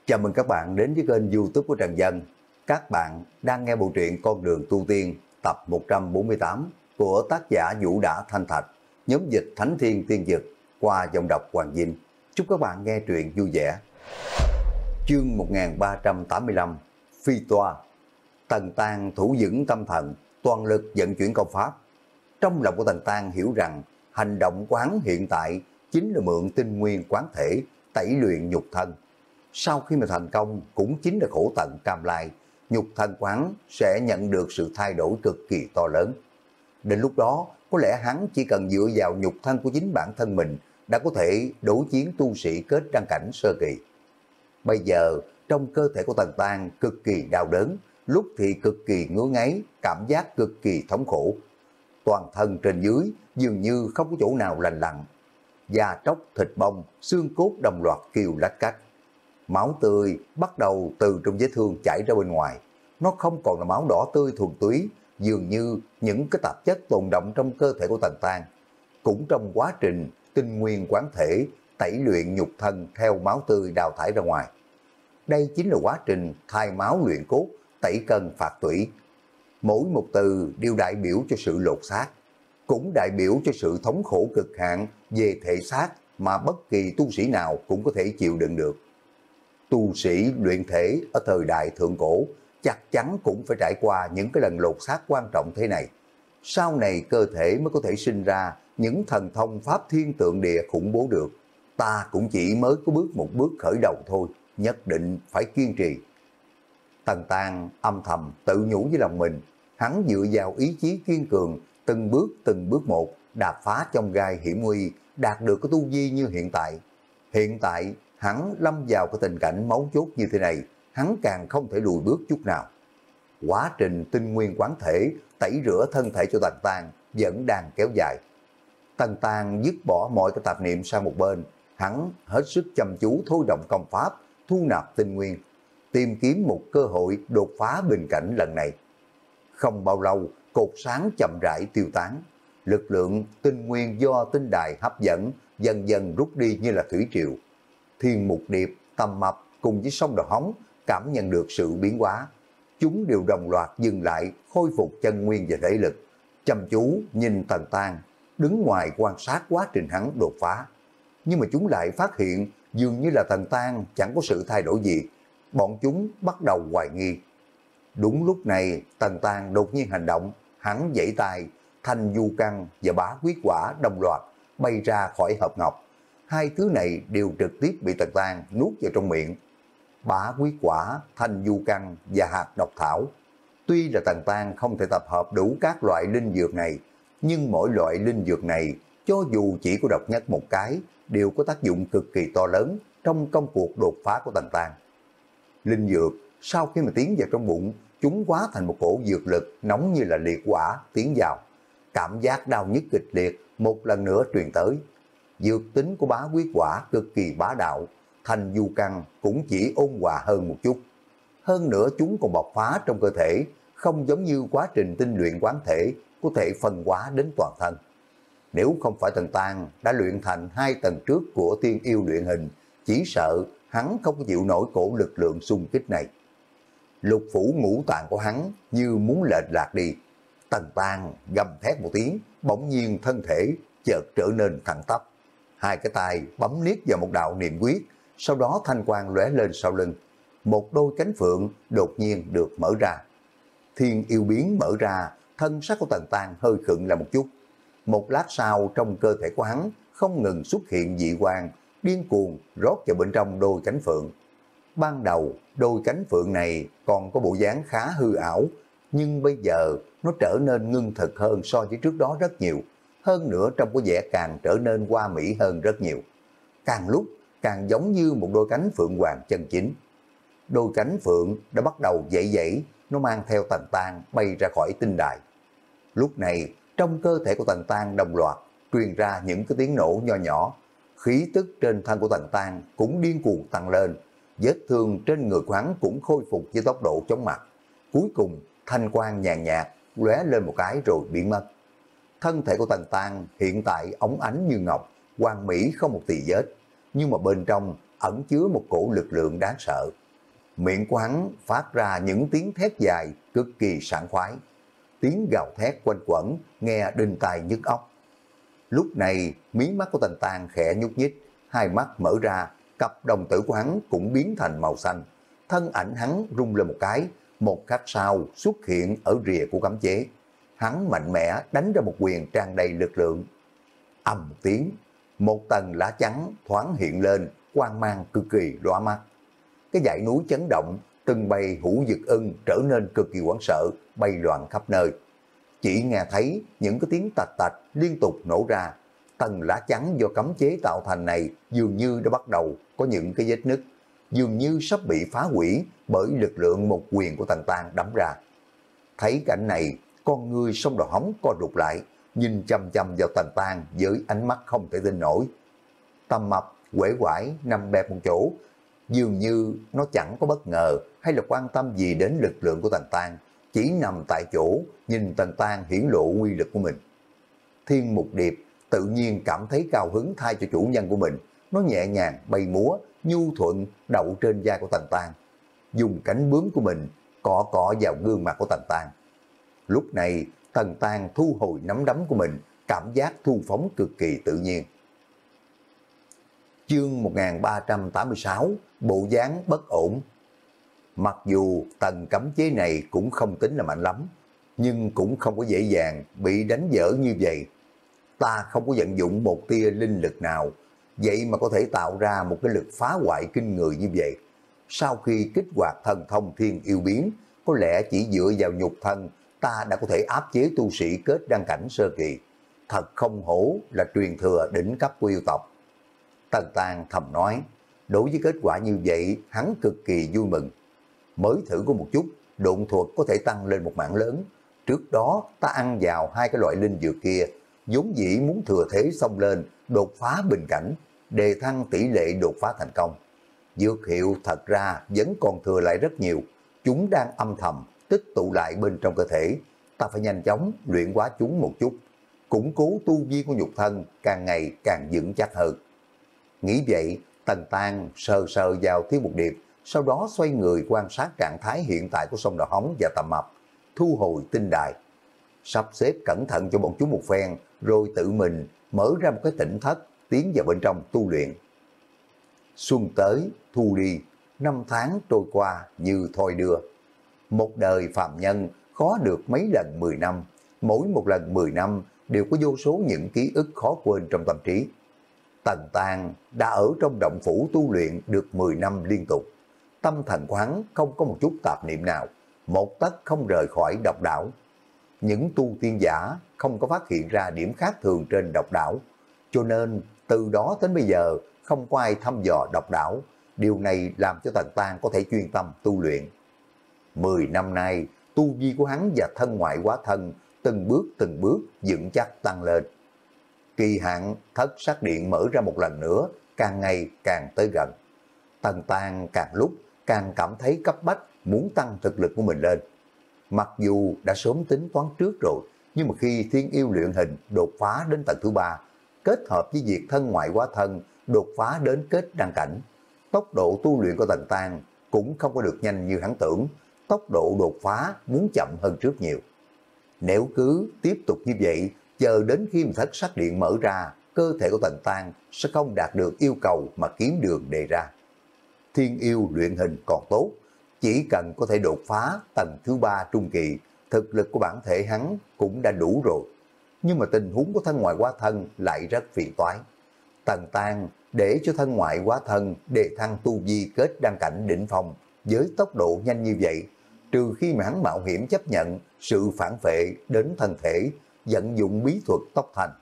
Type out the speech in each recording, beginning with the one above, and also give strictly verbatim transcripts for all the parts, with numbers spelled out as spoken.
Chào mừng các bạn đến với kênh YouTube của Trần Dân. Các bạn đang nghe bộ truyện Con đường tu tiên tập một trăm bốn mươi tám của tác giả Vũ Đã Thanh Thạch, nhóm dịch Thánh Thiên Tiên Dực qua dòng đọc Hoàng Vinh. Chúc các bạn nghe truyện vui vẻ. Chương một nghìn ba trăm tám mươi lăm Phi Toa. Tần Tang thủ vững tâm thần, toàn lực vận chuyển công pháp. Trong lòng của Tần Tang hiểu rằng hành động của hắn hiện tại chính là mượn tinh nguyên quán thể tẩy luyện nhục thân. Sau khi mà thành công cũng chính là khổ tận cam lai, nhục thân quán sẽ nhận được sự thay đổi cực kỳ to lớn. Đến lúc đó, có lẽ hắn chỉ cần dựa vào nhục thân của chính bản thân mình đã có thể đối chiến tu sĩ kết đăng cảnh sơ kỳ. Bây giờ, trong cơ thể của Tần Tang cực kỳ đau đớn, lúc thì cực kỳ ngứa ngáy, cảm giác cực kỳ thống khổ. Toàn thân trên dưới dường như không có chỗ nào lành lặn. Da tróc, thịt bong, xương cốt đồng loạt kêu lách cách. Máu tươi bắt đầu từ trong vết thương chảy ra bên ngoài. Nó không còn là máu đỏ tươi thuần túy, dường như những cái tạp chất tồn động trong cơ thể của Tần Tang. Cũng trong quá trình tinh nguyên quán thể, tẩy luyện nhục thân theo máu tươi đào thải ra ngoài. Đây chính là quá trình thay máu luyện cốt, tẩy cân phạt tủy. Mỗi một từ đều đại biểu cho sự lột xác, cũng đại biểu cho sự thống khổ cực hạn về thể xác mà bất kỳ tu sĩ nào cũng có thể chịu đựng được. Tu sĩ luyện thể ở thời đại thượng cổ chắc chắn cũng phải trải qua những cái lần lột xác quan trọng thế này. Sau này cơ thể mới có thể sinh ra những thần thông pháp thiên tượng địa khủng bố được. Ta cũng chỉ mới có bước một bước khởi đầu thôi, nhất định phải kiên trì. Tần Tang âm thầm tự nhủ với lòng mình, hắn dựa vào ý chí kiên cường, từng bước từng bước một, đạp phá trong gai hiểm nguy, đạt được cái tu vi như hiện tại. Hiện tại, hắn lâm vào cái tình cảnh máu chốt như thế này, hắn càng không thể lùi bước chút nào. Quá trình tinh nguyên quán thể, tẩy rửa thân thể cho Tần Tang vẫn đang kéo dài. Tần Tang dứt bỏ mọi cái tạp niệm sang một bên, hắn hết sức chăm chú thôi động công pháp, thu nạp tinh nguyên, tìm kiếm một cơ hội đột phá bình cảnh lần này. Không bao lâu, cột sáng chậm rãi tiêu tán, lực lượng tinh nguyên do tinh đài hấp dẫn dần dần rút đi như là thủy triều. Thiên Mục Điệp, Tầm Mập cùng với Sông Đầu Hóng cảm nhận được sự biến hóa. Chúng đều đồng loạt dừng lại, khôi phục chân nguyên và thể lực, chăm chú nhìn Tần Tang, đứng ngoài quan sát quá trình hắn đột phá. Nhưng mà chúng lại phát hiện dường như là Tần Tang chẳng có sự thay đổi gì. Bọn chúng bắt đầu hoài nghi. Đúng lúc này, Tần Tang đột nhiên hành động, hắn giãy tay, thanh du căn và bá quyết quả đồng loạt bay ra khỏi hộp ngọc. Hai thứ này đều trực tiếp bị Tần Tang nuốt vào trong miệng. Bá quyết quả, thanh du căn và hạt độc thảo. Tuy là Tần Tang không thể tập hợp đủ các loại linh dược này, nhưng mỗi loại linh dược này, cho dù chỉ có độc nhất một cái, đều có tác dụng cực kỳ to lớn trong công cuộc đột phá của Tần Tang. Linh dược, sau khi mà tiến vào trong bụng, chúng hóa thành một cổ dược lực nóng như là liệt quả tiến vào. Cảm giác đau nhức kịch liệt một lần nữa truyền tới. Dược tính của bá quyết quả cực kỳ bá đạo, thanh du căn cũng chỉ ôn hòa hơn một chút. Hơn nữa chúng còn bộc phá trong cơ thể, không giống như quá trình tinh luyện quán thể có thể phân hóa đến toàn thân. Nếu không phải Tần Tang đã luyện thành hai tầng trước của tiên yêu luyện hình, chỉ sợ hắn không có chịu nổi cổ lực lượng xung kích này. Lục phủ ngũ tạng của hắn như muốn lệch lạc đi. Tần Tang gầm thét một tiếng, bỗng nhiên thân thể chợt trở nên thẳng tắp. Hai cái tay bấm niết vào một đạo niệm quyết, sau đó thanh quang lóe lên sau lưng. Một đôi cánh phượng đột nhiên được mở ra. Thiên yêu biến mở ra, thân sắc của Tần Tang hơi khựng lại một chút. Một lát sau trong cơ thể của hắn không ngừng xuất hiện dị quang, điên cuồng rót vào bên trong đôi cánh phượng. Ban đầu đôi cánh phượng này còn có bộ dáng khá hư ảo, nhưng bây giờ nó trở nên ngưng thực hơn so với trước đó rất nhiều. Hơn nữa trong có vẻ càng trở nên hoa mỹ hơn rất nhiều. Càng lúc càng giống như một đôi cánh phượng hoàng chân chính. Đôi cánh phượng đã bắt đầu dãy dãy, nó mang theo Tần Tang bay ra khỏi tinh đài. Lúc này trong cơ thể của Tần Tang đồng loạt truyền ra những cái tiếng nổ nho nhỏ. Khí tức trên thân của Tần Tang cũng điên cuồng tăng lên. Vết thương trên người của hắn cũng khôi phục với tốc độ chóng mặt. Cuối cùng thanh quang nhàn nhạt lóe lên một cái rồi biến mất. Thân thể của Tần Tang hiện tại óng ánh như ngọc, hoàn mỹ không một tì vết, nhưng mà bên trong ẩn chứa một cổ lực lượng đáng sợ, Miệng của hắn phát ra những tiếng thét dài cực kỳ sảng khoái. Tiếng gào thét quanh quẩn, nghe đinh tai nhức óc. Lúc này, mí mắt của Tần Tang khẽ nhúc nhích, hai mắt mở ra, cặp đồng tử của hắn cũng biến thành màu xanh. Thân ảnh hắn rung lên một cái, một khắc sau xuất hiện ở rìa của cấm chế. Hắn mạnh mẽ đánh ra một quyền tràn đầy lực lượng. Ầm một tiếng, một tầng lá trắng thoáng hiện lên, quang mang cực kỳ lóa mắt. Cái dãy núi chấn động, từng bầy hữu dực ưng trở nên cực kỳ hoảng sợ, bay loạn khắp nơi. Chỉ nghe thấy những cái tiếng tạch tạch liên tục nổ ra. Tầng lá chắn do cấm chế tạo thành này dường như đã bắt đầu có những cái vết nứt, dường như sắp bị phá hủy bởi lực lượng một quyền của Tần Tang đấm ra. Thấy cảnh này, con người sông đỏ hóng co rụt lại, nhìn chăm chăm vào Tần Tang với ánh mắt không thể tin nổi. Tầm Mập uể oải nằm bẹp một chỗ, dường như nó chẳng có bất ngờ hay là quan tâm gì đến lực lượng của Tần Tang, chỉ nằm tại chỗ nhìn Tần Tang hiển lộ uy lực của mình. Thiên Mục Điệp tự nhiên cảm thấy cao hứng thay cho chủ nhân của mình, nó nhẹ nhàng bay múa, nhu thuận đậu trên vai của Tần Tang, dùng cánh bướm của mình cọ cọ vào gương mặt của Tần Tang. Lúc này Tần Tang thu hồi nắm đấm của mình, cảm giác thu phóng cực kỳ tự nhiên. Chương một nghìn ba trăm tám mươi sáu, bộ dáng bất ổn. Mặc dù tầng cấm chế này cũng không tính là mạnh lắm, nhưng cũng không có dễ dàng bị đánh vỡ như vậy. Ta không có vận dụng một tia linh lực nào, vậy mà có thể tạo ra một cái lực phá hoại kinh người như vậy. Sau khi kích hoạt thần thông thiên yêu biến, có lẽ chỉ dựa vào nhục thân, ta đã có thể áp chế tu sĩ kết đăng cảnh sơ kỳ. Thật không hổ là truyền thừa đỉnh cấp của yêu tộc. Tần Tang thầm nói, đối với kết quả như vậy, hắn cực kỳ vui mừng. Mới thử có một chút, độn thuật có thể tăng lên một mảng lớn. Trước đó ta ăn vào hai cái loại linh dược kia, vốn dĩ muốn thừa thế xông lên, đột phá bình cảnh, đề thăng tỷ lệ đột phá thành công. Dược hiệu thật ra vẫn còn thừa lại rất nhiều, chúng đang âm thầm tích tụ lại bên trong cơ thể. Ta phải nhanh chóng luyện hóa chúng một chút, củng cố tu vi của nhục thân càng ngày càng vững chắc hơn. Nghĩ vậy, Tần Tang sờ sờ vào Thiên Mục Điệp, sau đó xoay người quan sát trạng thái hiện tại của sông Đỏ Hóng và Tầm Mập, thu hồi tinh đài, sắp xếp cẩn thận cho bọn chúng một phen, rồi tự mình mở ra một cái tỉnh thất, tiến vào bên trong tu luyện. Xuân tới, thu đi, năm tháng trôi qua như thoi đưa. Một đời phàm nhân khó được mấy lần mười năm, mỗi một lần mười năm đều có vô số những ký ức khó quên trong tâm trí. Tần Tang đã ở trong động phủ tu luyện được mười năm liên tục. Tâm thần của hắn không có một chút tạp niệm nào, một tấc không rời khỏi độc đảo. Những tu tiên giả không có phát hiện ra điểm khác thường trên độc đảo, cho nên từ đó đến bây giờ không có ai thăm dò độc đảo. Điều này làm cho Tần Tang có thể chuyên tâm tu luyện. Mười năm nay, tu vi của hắn và thân ngoại hóa thân từng bước từng bước vững chắc tăng lên. Kỳ hạn thất sắc điện mở ra một lần nữa, càng ngày càng tới gần. Tần Tang càng lúc càng cảm thấy cấp bách muốn tăng thực lực của mình lên. Mặc dù đã sớm tính toán trước rồi, nhưng mà khi thiên yêu luyện hình đột phá đến tầng thứ ba, kết hợp với việc thân ngoại hóa thân đột phá đến kết đăng cảnh, tốc độ tu luyện của Tần Tang cũng không có được nhanh như hắn tưởng, tốc độ đột phá muốn chậm hơn trước nhiều. Nếu cứ tiếp tục như vậy, chờ đến khi mà thất sắc điện mở ra, cơ thể của Tần Tang sẽ không đạt được yêu cầu mà kiếm đường đề ra. Thiên yêu luyện hình còn tốt, chỉ cần có thể đột phá tầng thứ ba trung kỳ, thực lực của bản thể hắn cũng đã đủ rồi. Nhưng mà tình huống của thân ngoại hóa thân lại rất phiền toái. Tần Tang để cho thân ngoại hóa thân đề thăng tu vi kết đăng cảnh đỉnh phong với tốc độ nhanh như vậy, trừ khi mà hắn mạo hiểm chấp nhận sự phản phệ đến thân thể, vận dụng bí thuật tốc thành.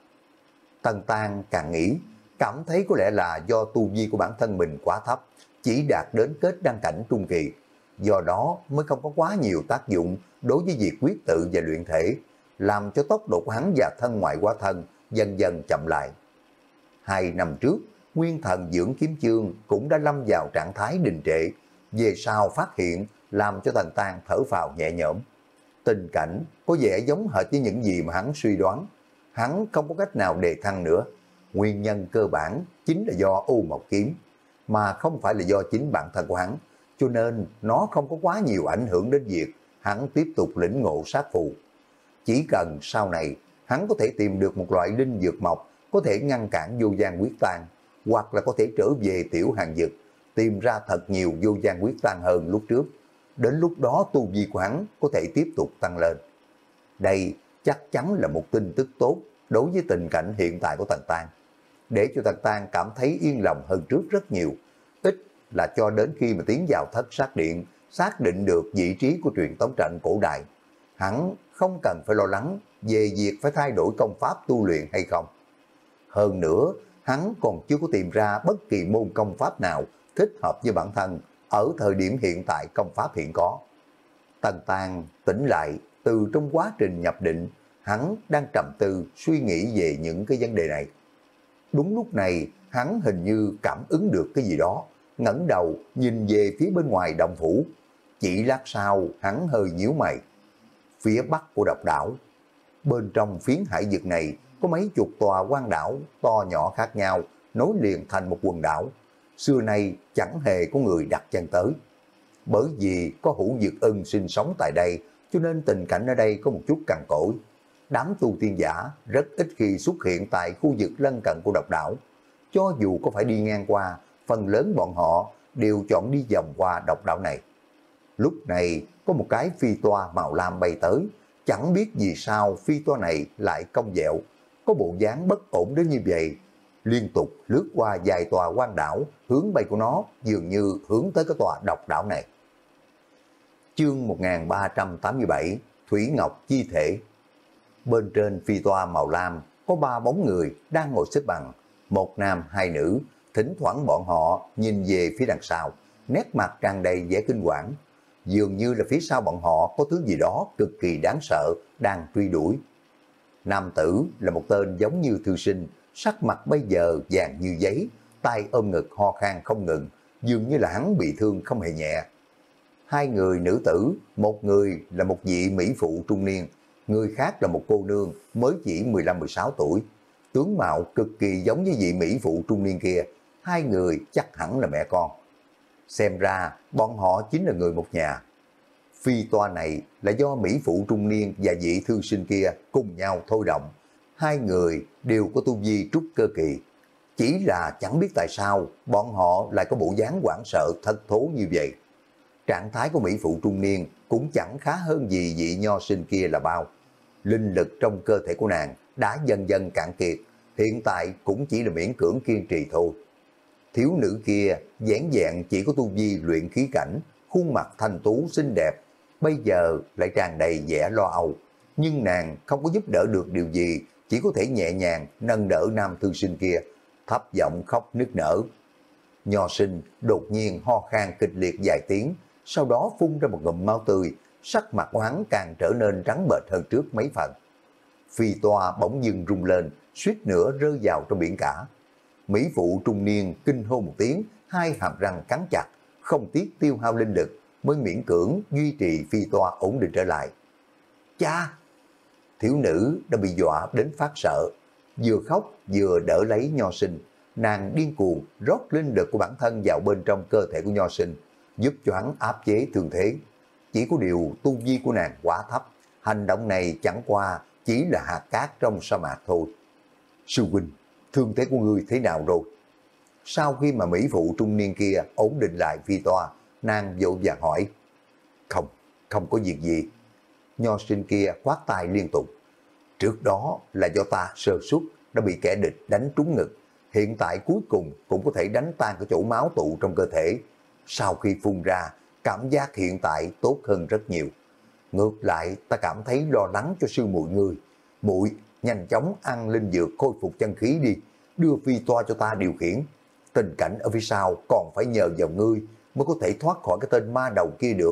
Tần Tang càng nghĩ, cảm thấy có lẽ là do tu vi của bản thân mình quá thấp, chỉ đạt đến kết đăng cảnh trung kỳ, do đó mới không có quá nhiều tác dụng đối với việc quyết tự và luyện thể, làm cho tốc độ của hắn và thân ngoại hóa thân dần dần chậm lại. Hai năm trước, Nguyên Thần Dưỡng Kiếm Chương cũng đã lâm vào trạng thái đình trệ, về sau phát hiện làm cho Tần Tang thở phào nhẹ nhõm. Tình cảnh có vẻ giống hệt với những gì mà hắn suy đoán, hắn không có cách nào đề thăng nữa. Nguyên nhân cơ bản chính là do U Mộc Kiếm, mà không phải là do chính bản thân của hắn. cho nên nó không có quá nhiều ảnh hưởng đến việc hắn tiếp tục lĩnh ngộ sát phù. Chỉ cần sau này hắn có thể tìm được một loại linh dược mộc có thể ngăn cản vô gian quyết tan, hoặc là có thể trở về tiểu hàng dực, tìm ra thật nhiều vô gian quyết tan hơn lúc trước. Đến lúc đó tu vi của hắn có thể tiếp tục tăng lên. Đây chắc chắn là một tin tức tốt đối với tình cảnh hiện tại của Tần Tan, để cho Tần Tan cảm thấy yên lòng hơn trước rất nhiều. Ít là cho đến khi mà tiến vào thất sát điện, xác định được vị trí của truyền tống trận cổ đại, hắn không cần phải lo lắng về việc phải thay đổi công pháp tu luyện hay không. Hơn nữa, hắn còn chưa có tìm ra bất kỳ môn công pháp nào thích hợp với bản thân ở thời điểm hiện tại công pháp hiện có. Tần Tan tỉnh lại từ trong quá trình nhập định, hắn đang trầm tư suy nghĩ về những cái vấn đề này. Đúng lúc này, hắn hình như cảm ứng được cái gì đó, ngẩng đầu nhìn về phía bên ngoài động phủ. Chỉ lát sau, hắn hơi nhíu mày. Phía bắc của độc đảo, bên trong phiến hải vực này có mấy chục tòa quan đảo to nhỏ khác nhau, nối liền thành một quần đảo. Xưa nay chẳng hề có người đặt chân tới. Bởi vì có Hữu Dực Ân sinh sống tại đây, cho nên tình cảnh ở đây có một chút cằn cỗi. Đám tu tiên giả rất ít khi xuất hiện tại khu vực lân cận của độc đảo. Cho dù có phải đi ngang qua, phần lớn bọn họ đều chọn đi vòng qua độc đảo này. Lúc này có một cái phi toa màu lam bay tới, chẳng biết vì sao phi toa này lại cong dẹo, có bộ dáng bất ổn đến như vậy. Liên tục lướt qua vài tòa quan đảo, hướng bay của nó dường như hướng tới cái tòa độc đảo này. Chương một nghìn ba trăm tám mươi bảy, Thủy Ngọc Chi Thể. Bên trên phi toa màu lam có ba bóng người đang ngồi xếp bằng, một nam hai nữ, thỉnh thoảng bọn họ nhìn về phía đằng sau, nét mặt tràn đầy vẻ kinh quản, dường như là phía sau bọn họ có thứ gì đó cực kỳ đáng sợ đang truy đuổi. Nam tử là một tên giống như thư sinh, sắc mặt bây giờ vàng như giấy, tay ôm ngực ho khan không ngừng, dường như là hắn bị thương không hề nhẹ. Hai người nữ tử, một người là một vị mỹ phụ trung niên, người khác là một cô nương mới chỉ mười lăm mười sáu tuổi. Tướng mạo cực kỳ giống với vị mỹ phụ trung niên kia, hai người chắc hẳn là mẹ con. Xem ra bọn họ chính là người một nhà. Phi toa này là do mỹ phụ trung niên và vị thư sinh kia cùng nhau thôi động. Hai người đều có tu vi trúc cơ kỳ. Chỉ là chẳng biết tại sao bọn họ lại có bộ dáng hoảng sợ thất thố như vậy. Trạng thái của mỹ phụ trung niên cũng chẳng khá hơn gì vị nho sinh kia là bao. Linh lực trong cơ thể của nàng đã dần dần cạn kiệt, hiện tại cũng chỉ là miễn cưỡng kiên trì thôi. Thiếu nữ kia dáng dẹn chỉ có tu vi luyện khí cảnh, khuôn mặt thanh tú xinh đẹp, bây giờ lại tràn đầy vẻ lo âu. Nhưng nàng không có giúp đỡ được điều gì, chỉ có thể nhẹ nhàng nâng đỡ nam thư sinh kia, thấp giọng khóc nức nở. Nho sinh đột nhiên ho khan kịch liệt vài tiếng, sau đó phun ra một ngụm máu tươi, sắc mặt của hắn càng trở nên trắng bệch hơn trước mấy phần. Phi toa bỗng dưng rung lên, suýt nữa rơi vào trong biển cả. Mỹ phụ trung niên kinh hô một tiếng, hai hàm răng cắn chặt, không tiếc tiêu hao linh lực, mới miễn cưỡng duy trì phi toa ổn định trở lại. Cha! Thiếu nữ đã bị dọa đến phát sợ, vừa khóc vừa đỡ lấy nho sinh. Nàng điên cuồng rót linh lực của bản thân vào bên trong cơ thể của nho sinh, giúp cho hắn áp chế thương thế. Chỉ có điều tu vi của nàng quá thấp, hành động này chẳng qua chỉ là hạt cát trong sa mạc thôi. Sư huynh, thương thế của ngươi thế nào rồi? Sau khi mà mỹ phụ trung niên kia ổn định lại phi toa, nàng vội vàng hỏi. Không, không có việc gì. Nho sinh kia khoát tay liên tục. Trước đó là do ta sơ suất đã bị kẻ địch đánh trúng ngực, hiện tại cuối cùng cũng có thể đánh tan cái chỗ máu tụ trong cơ thể. Sau khi phun ra, cảm giác hiện tại tốt hơn rất nhiều. Ngược lại, ta cảm thấy lo lắng cho sư muội ngươi. Muội nhanh chóng ăn linh dược khôi phục chân khí đi, đưa phi toa cho ta điều khiển. Tình cảnh ở phía sau còn phải nhờ vào ngươi mới có thể thoát khỏi cái tên ma đầu kia được.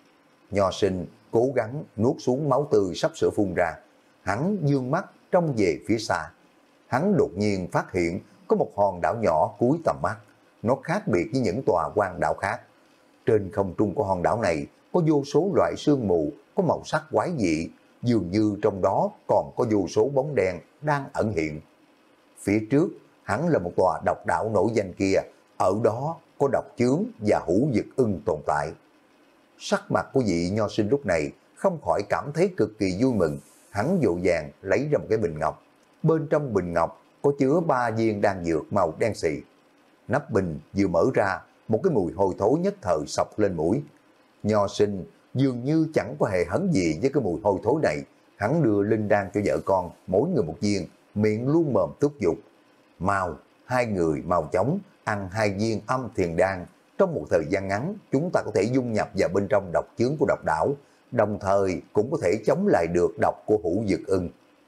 Nho sinh cố gắng nuốt xuống máu tươi sắp sửa phun ra. Hắn dương mắt trông về phía xa. Hắn đột nhiên phát hiện có một hòn đảo nhỏ cuối tầm mắt. Nó khác biệt với những tòa quan đảo khác. Trên không trung của hòn đảo này có vô số loại sương mù có màu sắc quái dị, dường như trong đó còn có vô số bóng đen đang ẩn hiện. Phía trước hắn là một tòa độc đảo nổi danh kia, ở đó có độc chướng và hữu dực ưng tồn tại. Sắc mặt của vị nho sinh lúc này không khỏi cảm thấy cực kỳ vui mừng, hắn vội vàng lấy ra một cái bình ngọc. Bên trong bình ngọc có chứa ba viên đan dược màu đen xì. Nắp bình vừa mở ra, một cái mùi hôi thối nhất thời sộc lên mũi. Nho sinh dường như chẳng có hề hấn gì với cái mùi hôi thối này, hắn đưa linh đan cho vợ con, mỗi người một viên, miệng luôn mồm thúc giục. Mau, hai người mau chóng ăn hai viên âm thiền đan, trong một thời gian ngắn chúng ta có thể dung nhập vào bên trong độc chướng của độc đảo, đồng thời cũng có thể chống lại được độc của hữu dực ưng.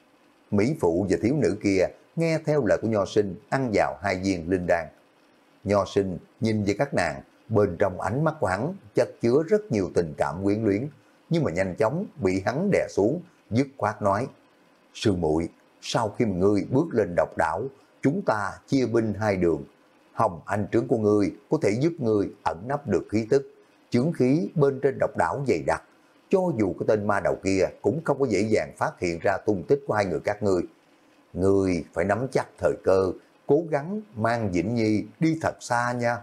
Mỹ phụ và thiếu nữ kia nghe theo lời của nho sinh ăn vào hai viên linh đan. Nho sinh nhìn về các nàng, bên trong ánh mắt của hắn chất chứa rất nhiều tình cảm quyến luyến, nhưng mà nhanh chóng bị hắn đè xuống, dứt khoát nói: sư muội, sau khi mà ngươi bước lên độc đảo, chúng ta chia binh hai đường. Hồng anh trưởng của ngươi có thể giúp ngươi ẩn nấp được khí tức, chướng khí bên trên độc đảo dày đặc, cho dù cái tên ma đầu kia cũng không có dễ dàng phát hiện ra tung tích của hai người các ngươi. Ngươi phải nắm chắc thời cơ, cố gắng mang Vĩnh Nhi đi thật xa nha.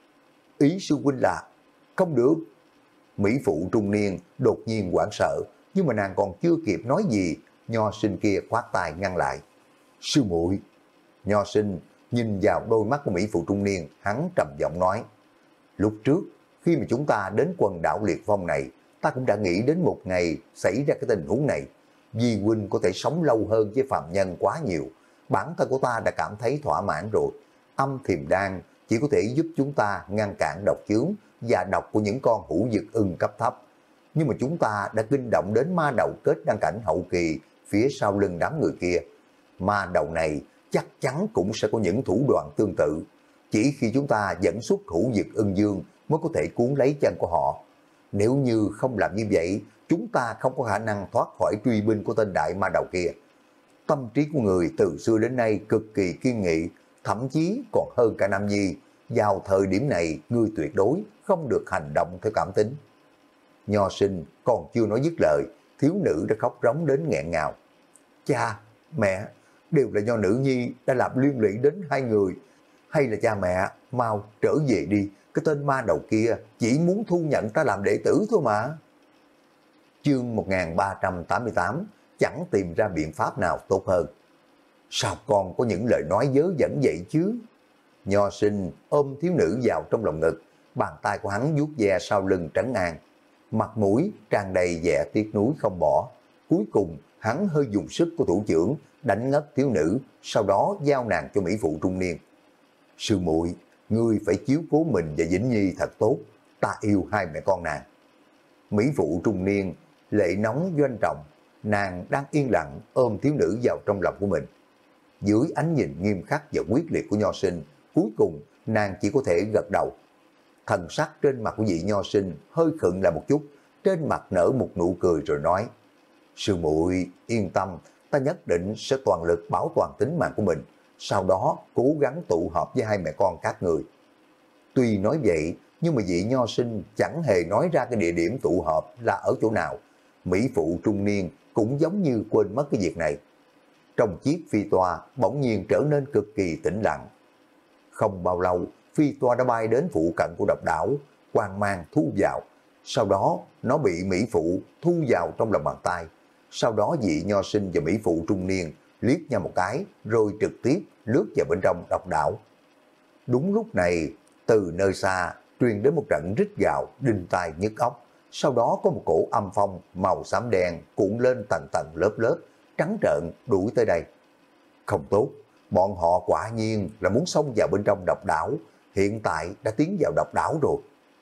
Ý sư huynh là không được. Mỹ phụ trung niên đột nhiên hoảng sợ, nhưng mà nàng còn chưa kịp nói gì, nho sinh kia khoát tay ngăn lại. Sư muội. Nho sinh nhìn vào đôi mắt của Mỹ phụ trung niên, hắn trầm giọng nói: lúc trước khi mà chúng ta đến quần đảo Liệt Phong này, ta cũng đã nghĩ đến một ngày xảy ra cái tình huống này. Di huynh có thể sống lâu hơn với phàm nhân quá nhiều, bản thân của ta đã cảm thấy thỏa mãn rồi. Âm thiềm đan chỉ có thể giúp chúng ta ngăn cản độc chướng và độc của những con hữu dực ưng cấp thấp. Nhưng mà chúng ta đã kinh động đến ma đầu kết đăng cảnh hậu kỳ phía sau lưng đám người kia. Ma đầu này chắc chắn cũng sẽ có những thủ đoạn tương tự. Chỉ khi chúng ta dẫn xuất hữu dực ưng dương mới có thể cuốn lấy chân của họ. Nếu như không làm như vậy, chúng ta không có khả năng thoát khỏi truy binh của tên đại ma đầu kia. Tâm trí của người từ xưa đến nay cực kỳ kiên nghị, thậm chí còn hơn cả Nam Nhi. Vào thời điểm này, ngươi tuyệt đối không được hành động theo cảm tính. Nho sinh còn chưa nói dứt lời, thiếu nữ đã khóc rống đến nghẹn ngào. Cha, mẹ, đều là do nữ nhi đã làm liên lụy đến hai người. Hay là cha mẹ mau trở về đi, cái tên ma đầu kia chỉ muốn thu nhận ta làm đệ tử thôi mà. Chương một nghìn ba trăm tám mươi tám, chẳng tìm ra biện pháp nào tốt hơn. Sao con có những lời nói dớ dẫn vậy chứ? Nho sinh ôm thiếu nữ vào trong lòng ngực, bàn tay của hắn vuốt ve sau lưng trấn an. Mặt mũi tràn đầy vẻ tiếc nuối không bỏ. Cuối cùng hắn hơi dùng sức của thủ trưởng đánh ngất thiếu nữ, sau đó giao nàng cho Mỹ phụ trung niên. Sư muội, ngươi phải chiếu cố mình và Vĩnh Nhi thật tốt, ta yêu hai mẹ con nàng. Mỹ phụ trung niên lệ nóng doanh trọng, nàng đang yên lặng ôm thiếu nữ vào trong lòng của mình. Dưới ánh nhìn nghiêm khắc và quyết liệt của nho sinh, cuối cùng nàng chỉ có thể gật đầu. Thần sắc trên mặt của vị nho sinh hơi khựng lại một chút, trên mặt nở một nụ cười rồi nói: sư muội yên tâm, ta nhất định sẽ toàn lực bảo toàn tính mạng của mình, sau đó cố gắng tụ họp với hai mẹ con các người. Tuy nói vậy, nhưng mà vị nho sinh chẳng hề nói ra cái địa điểm tụ họp là ở chỗ nào. Mỹ phụ trung niên cũng giống như quên mất cái việc này. Trong chiếc phi toa bỗng nhiên trở nên cực kỳ tĩnh lặng. Không bao lâu, phi toa đã bay đến phụ cận của độc đảo, quang mang thu vào. Sau đó, nó bị Mỹ phụ thu vào trong lòng bàn tay. Sau đó vị nho sinh và Mỹ phụ trung niên liếc nhau một cái, rồi trực tiếp lướt vào bên trong độc đảo. Đúng lúc này, từ nơi xa, truyền đến một trận rít gào, đinh tai nhức óc. Sau đó có một cổ âm phong màu xám đen cuộn lên tầng tầng lớp lớp, trắng trợn đuổi tới đây. Không tốt, bọn họ quả nhiên là muốn xông vào bên trong độc đảo, hiện tại đã tiến vào độc đảo rồi.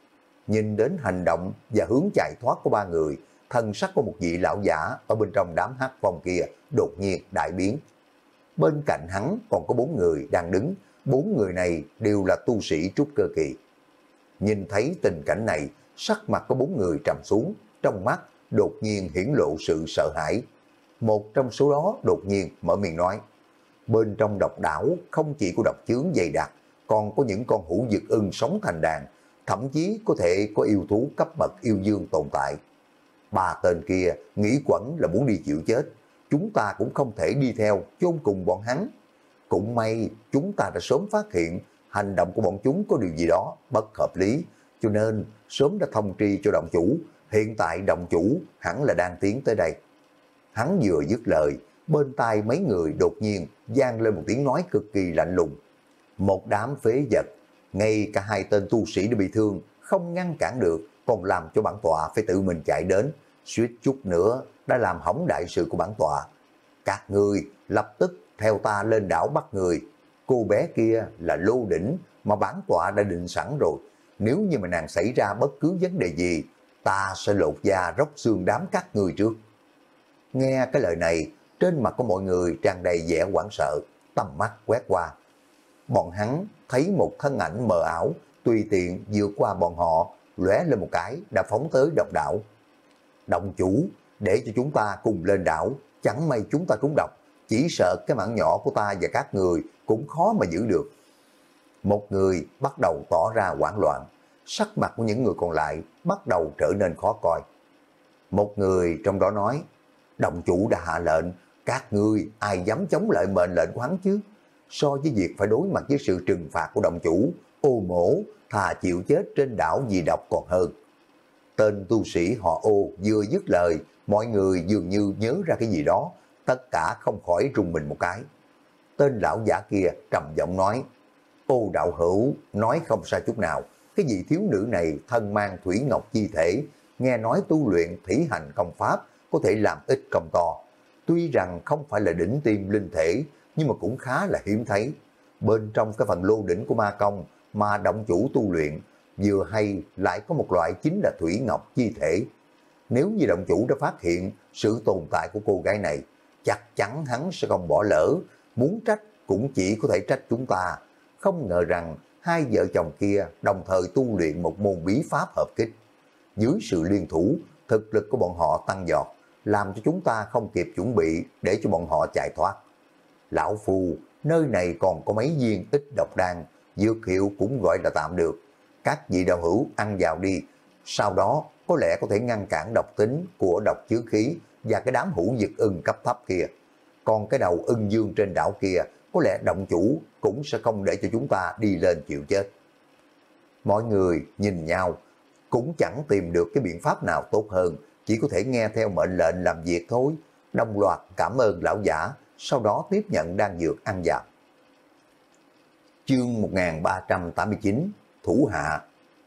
Nhìn đến hành động và hướng chạy thoát của ba người, thân sắc của một vị lão giả ở bên trong đám hắc phong kia đột nhiên đại biến. Bên cạnh hắn còn có bốn người đang đứng, bốn người này đều là tu sĩ trúc cơ kỳ. Nhìn thấy tình cảnh này, sắc mặt của bốn người trầm xuống, trong mắt đột nhiên hiển lộ sự sợ hãi. Một trong số đó đột nhiên mở miệng nói: bên trong độc đảo không chỉ có độc chướng dày đặc, còn có những con hữu dực ưng sống thành đàn, thậm chí có thể có yêu thú cấp bậc yêu dương tồn tại. Ba tên kia nghĩ quẩn là muốn đi chịu chết, chúng ta cũng không thể đi theo chôn cùng bọn hắn. Cũng may chúng ta đã sớm phát hiện hành động của bọn chúng có điều gì đó bất hợp lý, cho nên sớm đã thông tri cho động chủ, hiện tại động chủ hẳn là đang tiến tới đây. Hắn vừa dứt lời, bên tai mấy người đột nhiên vang lên một tiếng nói cực kỳ lạnh lùng. Một đám phế vật, ngay cả hai tên tu sĩ đã bị thương, không ngăn cản được, còn làm cho bản tọa phải tự mình chạy đến, suýt chút nữa đã làm hỏng đại sự của bản tọa. Các ngươi lập tức theo ta lên đảo bắt người. Cô bé kia là Lô Đỉnh mà bản tọa đã định sẵn rồi. Nếu như mà nàng xảy ra bất cứ vấn đề gì, ta sẽ lột da róc xương đám các người trước. Nghe cái lời này, trên mặt của mọi người tràn đầy vẻ hoảng sợ, tầm mắt quét qua. Bọn hắn thấy một thân ảnh mờ ảo, tùy tiện vượt qua bọn họ, lóe lên một cái đã phóng tới độc đảo. Động chủ, để cho chúng ta cùng lên đảo, chẳng may chúng ta trúng độc, chỉ sợ cái mạng nhỏ của ta và các người cũng khó mà giữ được. Một người bắt đầu tỏ ra hoảng loạn, sắc mặt của những người còn lại bắt đầu trở nên khó coi. Một người trong đó nói, động chủ đã hạ lệnh, các ngươi ai dám chống lại mệnh lệnh của hắn chứ? So với việc phải đối mặt với sự trừng phạt của động chủ, Ô Mỗ thà chịu chết trên đảo vì độc còn hơn. Tên tu sĩ họ Ô vừa dứt lời, mọi người dường như nhớ ra cái gì đó, tất cả không khỏi rùng mình một cái. Tên lão giả kia trầm giọng nói, Ô đạo hữu nói không sai chút nào, cái vị thiếu nữ này thân mang thủy ngọc chi thể, nghe nói tu luyện thủy hành công pháp có thể làm ít công to. Tuy rằng không phải là đỉnh tiêm linh thể, nhưng mà cũng khá là hiếm thấy. Bên trong cái phần lô đỉnh của ma công mà động chủ tu luyện, vừa hay lại có một loại chính là thủy ngọc chi thể. Nếu như động chủ đã phát hiện sự tồn tại của cô gái này, chắc chắn hắn sẽ không bỏ lỡ, muốn trách cũng chỉ có thể trách chúng ta. Không ngờ rằng hai vợ chồng kia đồng thời tu luyện một môn bí pháp hợp kích. Dưới sự liên thủ, thực lực của bọn họ tăng giọt, làm cho chúng ta không kịp chuẩn bị để cho bọn họ chạy thoát. Lão Phu, nơi này còn có mấy viên ít độc đan, dược hiệu cũng gọi là tạm được. Các vị đạo hữu ăn vào đi, sau đó có lẽ có thể ngăn cản độc tính của độc chứa khí và cái đám hữu dực ưng cấp thấp kia. Còn cái đầu ưng dương trên đảo kia, có lẽ động chủ cũng sẽ không để cho chúng ta đi lên chịu chết. Mọi người nhìn nhau, cũng chẳng tìm được cái biện pháp nào tốt hơn, chỉ có thể nghe theo mệnh lệnh làm việc thôi. Đồng loạt cảm ơn lão giả, sau đó tiếp nhận đan dược ăn vào. Chương một nghìn ba trăm tám mươi chín, Thủ Hạ.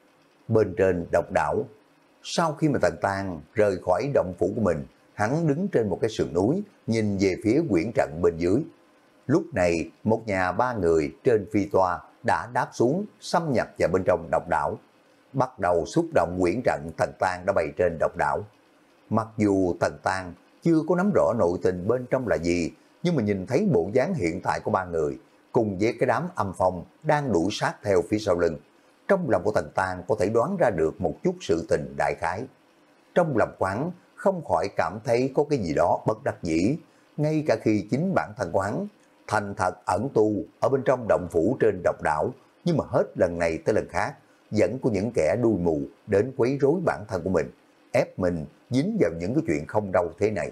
Bên trên độc đảo, sau khi mà Tần Tang rời khỏi động phủ của mình, hắn đứng trên một cái sườn núi, nhìn về phía quyển trận bên dưới. Lúc này, một nhà ba người trên phi toa đã đáp xuống, xâm nhập vào bên trong độc đảo. Bắt đầu xúc động quyển trận Tần Tang đã bày trên độc đảo. Mặc dù Tần Tang chưa có nắm rõ nội tình bên trong là gì, nhưng mà nhìn thấy bộ dáng hiện tại của ba người, cùng với cái đám âm phong đang đuổi sát theo phía sau lưng. Trong lòng của Tần Tang có thể đoán ra được một chút sự tình đại khái. Trong lòng quán không khỏi cảm thấy có cái gì đó bất đắc dĩ, ngay cả khi chính bản thân quán thành thật ẩn tu ở bên trong động phủ trên độc đảo, nhưng mà hết lần này tới lần khác, vẫn có những kẻ đuôi mù đến quấy rối bản thân của mình, ép mình dính vào những cái chuyện không đâu thế này.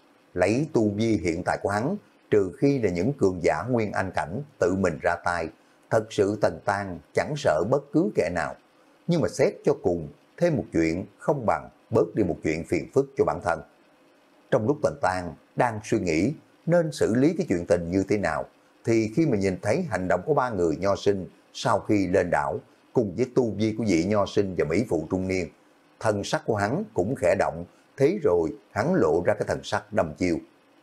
Lấy tu vi hiện tại của hắn, trừ khi là những cường giả nguyên anh cảnh tự mình ra tay, thật sự Tần Tang chẳng sợ bất cứ kẻ nào. Nhưng mà xét cho cùng, thêm một chuyện không bằng bớt đi một chuyện phiền phức cho bản thân. Trong lúc Tần Tang đang suy nghĩ nên xử lý cái chuyện tình như thế nào, thì khi mà nhìn thấy hành động của ba người nho sinh sau khi lên đảo, cùng với tu vi của vị nho sinh và mỹ phụ trung niên, thần sắc của hắn cũng khẽ động, thế rồi hắn lộ ra cái thần sắc đăm chiêu.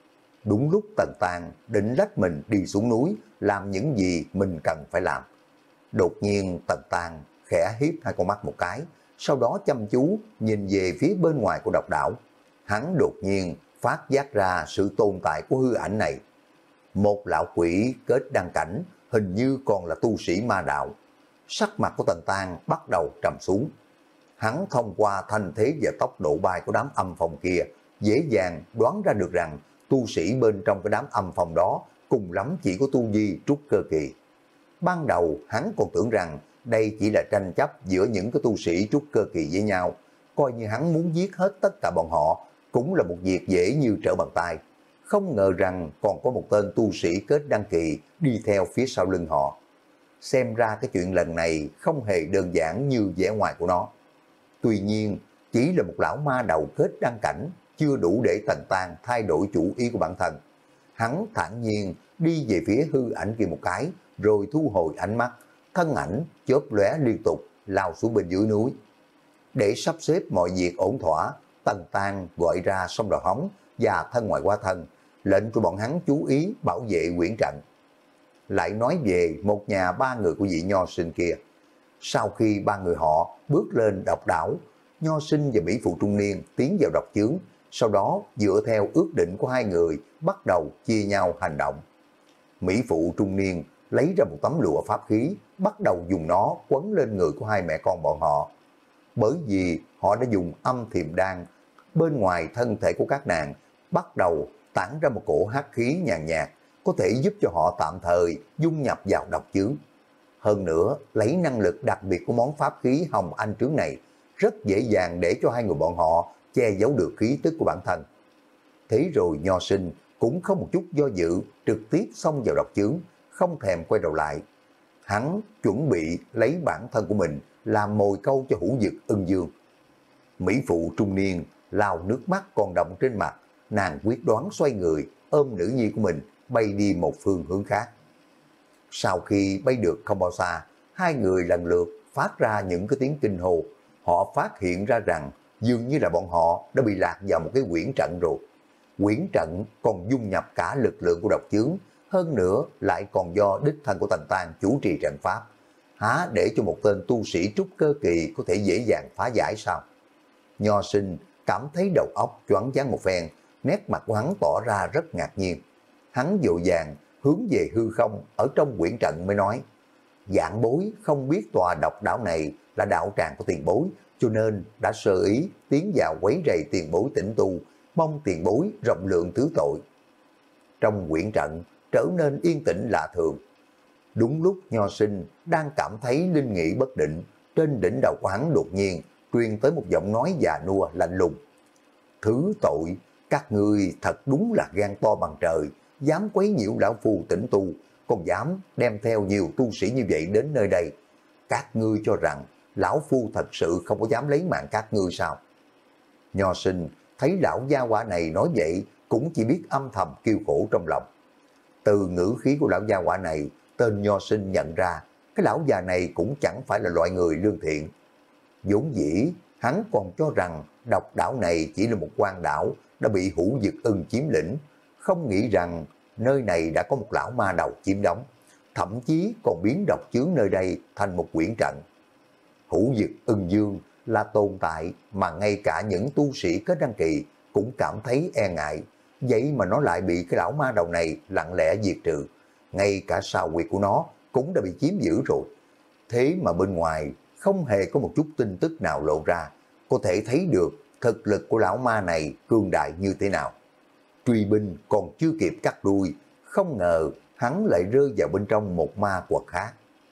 Đúng lúc Tần Tang định lách mình đi xuống núi, làm những gì mình cần phải làm. Đột nhiên Tần Tang khẽ hiếp hai con mắt một cái, sau đó chăm chú nhìn về phía bên ngoài của độc đảo. Hắn đột nhiên phát giác ra sự tồn tại của hư ảnh này. Một lão quỷ kết đăng cảnh, hình như còn là tu sĩ ma đạo. Sắc mặt của Tần Tang bắt đầu trầm xuống. Hắn thông qua thanh thế và tốc độ bay của đám âm phong kia, dễ dàng đoán ra được rằng tu sĩ bên trong cái đám âm phong đó cùng lắm chỉ có tu vi trúc cơ kỳ. Ban đầu hắn còn tưởng rằng đây chỉ là tranh chấp giữa những cái tu sĩ trúc cơ kỳ với nhau, coi như hắn muốn giết hết tất cả bọn họ cũng là một việc dễ như trở bàn tay. Không ngờ rằng còn có một tên tu sĩ kết đăng kỳ đi theo phía sau lưng họ. xem ra cái chuyện lần này không hề đơn giản như vẻ ngoài của nó. Tuy nhiên, chỉ là một lão ma đầu kết đăng cảnh, chưa đủ để Tần Tang thay đổi chủ ý của bản thân. Hắn thản nhiên đi về phía hư ảnh kia một cái, rồi thu hồi ánh mắt, thân ảnh chớp lóe liên tục, lao xuống bên dưới núi. Để sắp xếp mọi việc ổn thỏa, Tần Tang gọi ra Song Đầu Hóng và Thân Ngoại Hóa Thân, lệnh cho bọn hắn chú ý bảo vệ quyển trận. Lại nói về một nhà ba người của vị nho sinh kia. Sau khi ba người họ bước lên độc đảo, nho sinh và mỹ phụ trung niên tiến vào độc chướng, sau đó dựa theo ước định của hai người bắt đầu chia nhau hành động. Mỹ phụ trung niên lấy ra một tấm lụa pháp khí, bắt đầu dùng nó quấn lên người của hai mẹ con bọn họ. Bởi vì họ đã dùng âm thiềm đan, bên ngoài thân thể của các nàng bắt đầu tản ra một cổ hắc khí nhàn nhạt, có thể giúp cho họ tạm thời dung nhập vào độc chướng. Hơn nữa, lấy năng lực đặc biệt của món pháp khí hồng anh trướng này, rất dễ dàng để cho hai người bọn họ che giấu được khí tức của bản thân. Thế rồi nho sinh cũng không một chút do dự, trực tiếp xông vào độc chướng, không thèm quay đầu lại. Hắn chuẩn bị lấy bản thân của mình làm mồi câu cho hữu dực ưng dương. Mỹ phụ trung niên lao nước mắt còn đọng trên mặt, nàng quyết đoán xoay người, ôm nữ nhi của mình, bay đi một phương hướng khác. Sau khi bay được không bao xa, hai người lần lượt phát ra những cái tiếng kinh hô. Họ phát hiện ra rằng dường như là bọn họ đã bị lạc vào một cái quyển trận rồi. Quyển trận còn dung nhập cả lực lượng của độc chướng, hơn nữa lại còn do đích thân của Tần Tang chủ trì trận pháp. Há để cho một tên tu sĩ trúc cơ kỳ có thể dễ dàng phá giải sao? Nho sinh cảm thấy đầu óc choáng váng một phen, nét mặt của hắn tỏ ra rất ngạc nhiên. Hắn vội vàng hướng về hư không ở trong quyển trận mới nói: Vạn bối không biết tòa độc đảo này là đạo tràng của tiền bối, cho nên đã sơ ý tiến vào quấy rầy tiền bối tĩnh tu, mong tiền bối rộng lượng thứ tội. Trong quyển trận trở nên yên tĩnh lạ thường. Đúng lúc nho sinh đang cảm thấy linh nghĩ bất định, trên đỉnh đầu của hắn đột nhiên truyền tới một giọng nói già nua lạnh lùng: Thứ tội, các ngươi thật đúng là gan to bằng trời, dám quấy nhiễu lão phu tĩnh tu, còn dám đem theo nhiều tu sĩ như vậy đến nơi đây. Các ngươi cho rằng lão phu thật sự không có dám lấy mạng các ngươi sao? Nho sinh thấy lão gia hỏa này nói vậy cũng chỉ biết âm thầm kêu khổ trong lòng. Từ ngữ khí của lão gia hỏa này, tên nho sinh nhận ra cái lão già này cũng chẳng phải là loại người lương thiện. Vốn dĩ hắn còn cho rằng độc đảo này chỉ là một quan đảo đã bị hữu dực ưng chiếm lĩnh, không nghĩ rằng nơi này đã có một lão ma đầu chiếm đóng, thậm chí còn biến độc chướng nơi đây thành một quyển trận. Hữu dực ưng dương là tồn tại mà ngay cả những tu sĩ kết đăng kỳ cũng cảm thấy e ngại, vậy mà nó lại bị cái lão ma đầu này lặng lẽ diệt trừ, ngay cả sao huyệt của nó cũng đã bị chiếm giữ rồi. Thế mà bên ngoài không hề có một chút tin tức nào lộ ra, có thể thấy được thực lực của lão ma này cường đại như thế nào. Truy binh còn chưa kịp cắt đuôi, không ngờ hắn lại rơi vào bên trong một ma quật khác.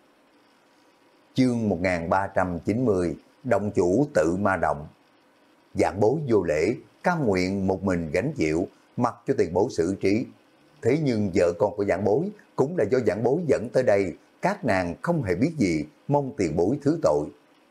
Chương một nghìn ba trăm chín mươi, động chủ tự ma động. Vạn bối vô lễ, cam nguyện một mình gánh chịu, mặc cho tiền bối xử trí. Thế nhưng vợ con của vạn bối cũng là do vạn bối dẫn tới đây, các nàng không hề biết gì, mong tiền bối thứ tội.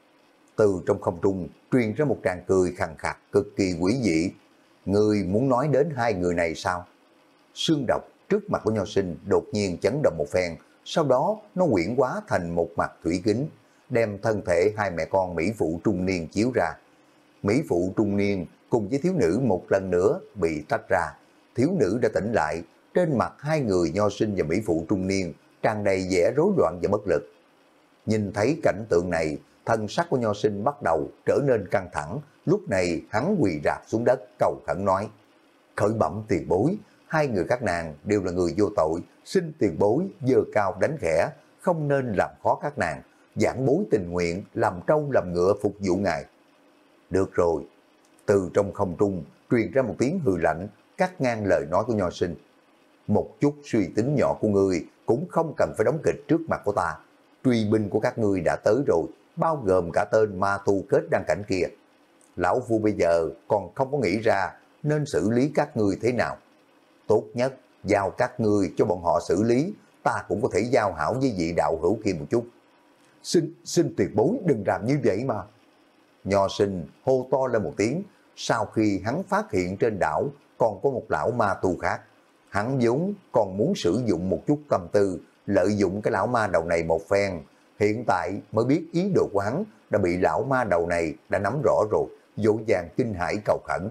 Từ trong không trung truyền ra một tràng cười khàn khặt cực kỳ quỷ dị. Người muốn nói đến hai người này sao? Xương độc trước mặt của nho sinh đột nhiên chấn động một phen, sau đó nó quyển hóa thành một mặt thủy kính, đem thân thể hai mẹ con mỹ phụ trung niên chiếu ra. Mỹ phụ trung niên cùng với thiếu nữ một lần nữa bị tách ra. Thiếu nữ đã tỉnh lại, trên mặt hai người nho sinh và mỹ phụ trung niên tràn đầy vẻ rối loạn và bất lực. Nhìn thấy cảnh tượng này, thân sắc của nho sinh bắt đầu trở nên căng thẳng. Lúc này hắn quỳ rạp xuống đất cầu khẩn nói: Khởi bẩm tiền bối, hai người các nàng đều là người vô tội, xin tiền bối giơ cao đánh khẽ, không nên làm khó các nàng. Vãn bối tình nguyện làm trâu làm ngựa phục vụ ngài. Được rồi. Từ trong không trung truyền ra một tiếng hừ lạnh, cắt ngang lời nói của nho sinh. Một chút suy tính nhỏ của ngươi cũng không cần phải đóng kịch trước mặt của ta. Truy binh của các ngươi đã tới rồi, bao gồm cả tên ma tu kết đăng cảnh kia. Lão phu bây giờ còn không có nghĩ ra nên xử lý các ngươi thế nào. Tốt nhất giao các ngươi cho bọn họ xử lý, ta cũng có thể giao hảo với vị đạo hữu kia một chút. Xin, xin tuyệt bối đừng làm như vậy mà. Nho sinh hô to lên một tiếng, sau khi hắn phát hiện trên đảo còn có một lão ma tu khác. Hắn vốn còn muốn sử dụng một chút tâm tư, lợi dụng cái lão ma đầu này một phen. Hiện tại mới biết ý đồ của hắn đã bị lão ma đầu này đã nắm rõ rồi, vội vàng kinh hãi cầu khẩn.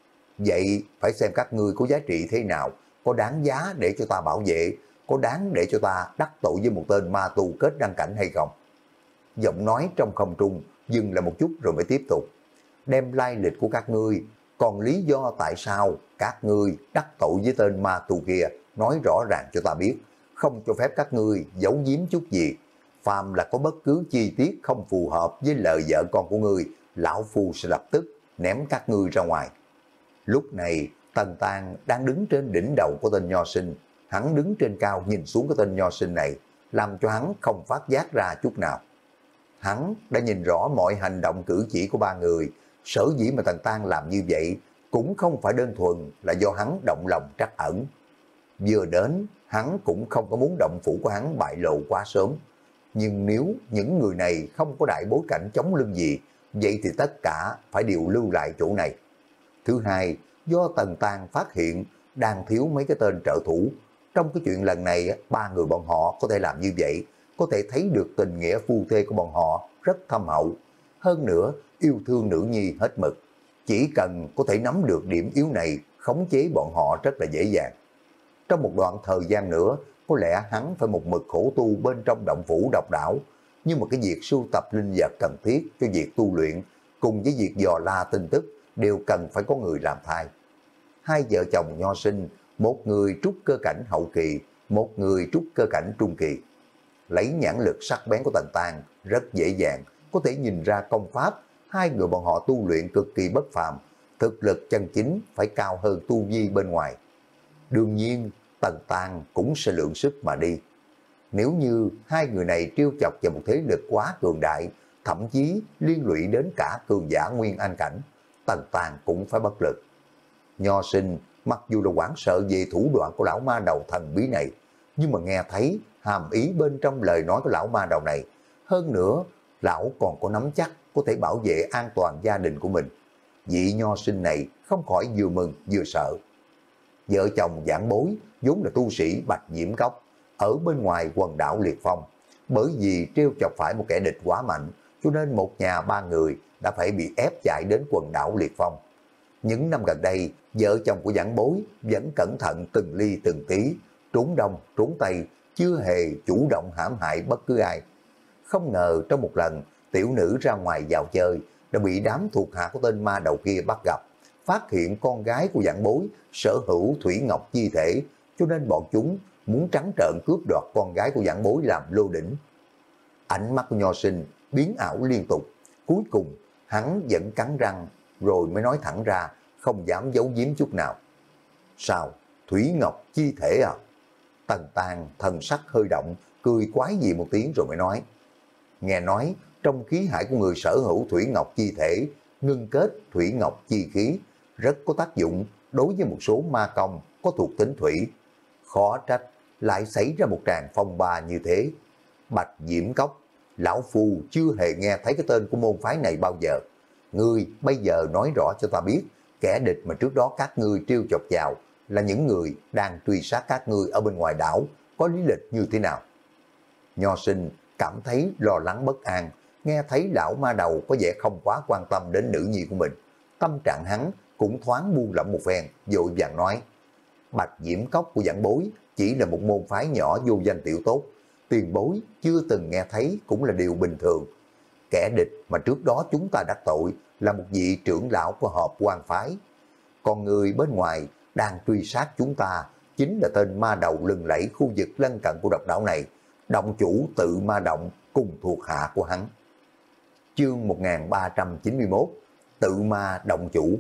Vậy phải xem các ngươi có giá trị thế nào, có đáng giá để cho ta bảo vệ, có đáng để cho ta đắc tội với một tên ma tu kết đăng cảnh hay không? Giọng nói trong không trung dừng lại một chút rồi mới tiếp tục. Đem lai lịch của các ngươi, còn lý do tại sao các ngươi đắc tội với tên ma tu kia, nói rõ ràng cho ta biết, không cho phép các ngươi giấu giếm chút gì. Phàm là có bất cứ chi tiết không phù hợp với lời vợ con của ngươi, lão phu sẽ lập tức ném các ngươi ra ngoài. Lúc này Tần Tàng đang đứng trên đỉnh đầu của tên nho sinh, hắn đứng trên cao nhìn xuống cái tên nho sinh này, làm cho hắn không phát giác ra chút nào. Hắn đã nhìn rõ mọi hành động cử chỉ của ba người, sở dĩ mà Tần Tàng làm như vậy cũng không phải đơn thuần là do hắn động lòng trắc ẩn. Vừa đến, hắn cũng không có muốn động phủ của hắn bại lộ quá sớm. Nhưng nếu những người này không có đại bối cảnh chống lưng gì, vậy thì tất cả phải đều lưu lại chỗ này. Thứ hai, do Tần Tàng phát hiện đang thiếu mấy cái tên trợ thủ. Trong cái chuyện lần này, ba người bọn họ có thể làm như vậy, có thể thấy được tình nghĩa phu thê của bọn họ rất thâm hậu. Hơn nữa, yêu thương nữ nhi hết mực. Chỉ cần có thể nắm được điểm yếu này, khống chế bọn họ rất là dễ dàng. Trong một đoạn thời gian nữa, có lẽ hắn phải một mực khổ tu bên trong động phủ độc đảo. Nhưng mà cái việc sưu tập linh vật cần thiết cho việc tu luyện, cùng với việc dò la tin tức, đều cần phải có người làm thay. Hai vợ chồng nho sinh, một người trúc cơ cảnh hậu kỳ, một người trúc cơ cảnh trung kỳ. Lấy nhãn lực sắc bén của Tần Tàng, rất dễ dàng, có thể nhìn ra công pháp, hai người bọn họ tu luyện cực kỳ bất phàm, thực lực chân chính phải cao hơn tu vi bên ngoài. Đương nhiên, Tần Tàng cũng sẽ lượng sức mà đi. Nếu như hai người này trêu chọc vào một thế lực quá cường đại, thậm chí liên lụy đến cả cường giả nguyên anh cảnh, Tần Tàng cũng phải bất lực. Nho sinh mặc dù là hoảng sợ về thủ đoạn của lão ma đầu thần bí này, nhưng mà nghe thấy hàm ý bên trong lời nói của lão ma đầu này. Hơn nữa, lão còn có nắm chắc có thể bảo vệ an toàn gia đình của mình. Vị nho sinh này không khỏi vừa mừng vừa sợ. Vợ chồng Giảng Bối vốn là tu sĩ Bạch Diễm Cốc ở bên ngoài quần đảo Liệt Phong. Bởi vì trêu chọc phải một kẻ địch quá mạnh, cho nên một nhà ba người đã phải bị ép chạy đến quần đảo Liệt Phong. Những năm gần đây, vợ chồng của Giảng Bối vẫn cẩn thận từng ly từng tí, trốn đông, trốn tây, chưa hề chủ động hãm hại bất cứ ai. Không ngờ trong một lần, tiểu nữ ra ngoài dạo chơi, đã bị đám thuộc hạ của tên ma đầu kia bắt gặp, phát hiện con gái của Giảng Bối sở hữu Thủy Ngọc chi thể, cho nên bọn chúng muốn trắng trợn cướp đoạt con gái của Giảng Bối làm lô đỉnh. Ánh mắt của nho sinh biến ảo liên tục, cuối cùng hắn vẫn cắn răng rồi mới nói thẳng ra, không dám giấu giếm chút nào. Sao? Thủy Ngọc chi thể à? Tần Tàng thần sắc hơi động, cười quái dị một tiếng rồi mới nói. Nghe nói trong khí hải của người sở hữu Thủy Ngọc chi thể, ngưng kết Thủy Ngọc chi khí, rất có tác dụng đối với một số ma công có thuộc tính thủy. Khó trách lại xảy ra một tràng phong ba như thế. Bạch Diễm Cốc, lão phu chưa hề nghe thấy cái tên của môn phái này bao giờ. Ngươi bây giờ nói rõ cho ta biết, kẻ địch mà trước đó các ngươi trêu chọc vào là những người đang truy sát các ngươi ở bên ngoài đảo, có lý lịch như thế nào? Nho sinh cảm thấy lo lắng bất an, nghe thấy lão ma đầu có vẻ không quá quan tâm đến nữ nhi của mình. Tâm trạng hắn cũng thoáng buông lỏng một phen, vội vàng nói. Bạch Diễm Cốc của Giảng Bối chỉ là một môn phái nhỏ vô danh tiểu tốt, tiền bối chưa từng nghe thấy cũng là điều bình thường. Kẻ địch mà trước đó chúng ta đắc tội là một vị trưởng lão của Hợp Quan phái. Còn người bên ngoài đang truy sát chúng ta chính là tên ma đầu lừng lẫy khu vực lân cận của độc đảo này, động chủ Tự Ma Động cùng thuộc hạ của hắn. Chương một nghìn ba trăm chín mươi mốt, Tự Ma Động chủ.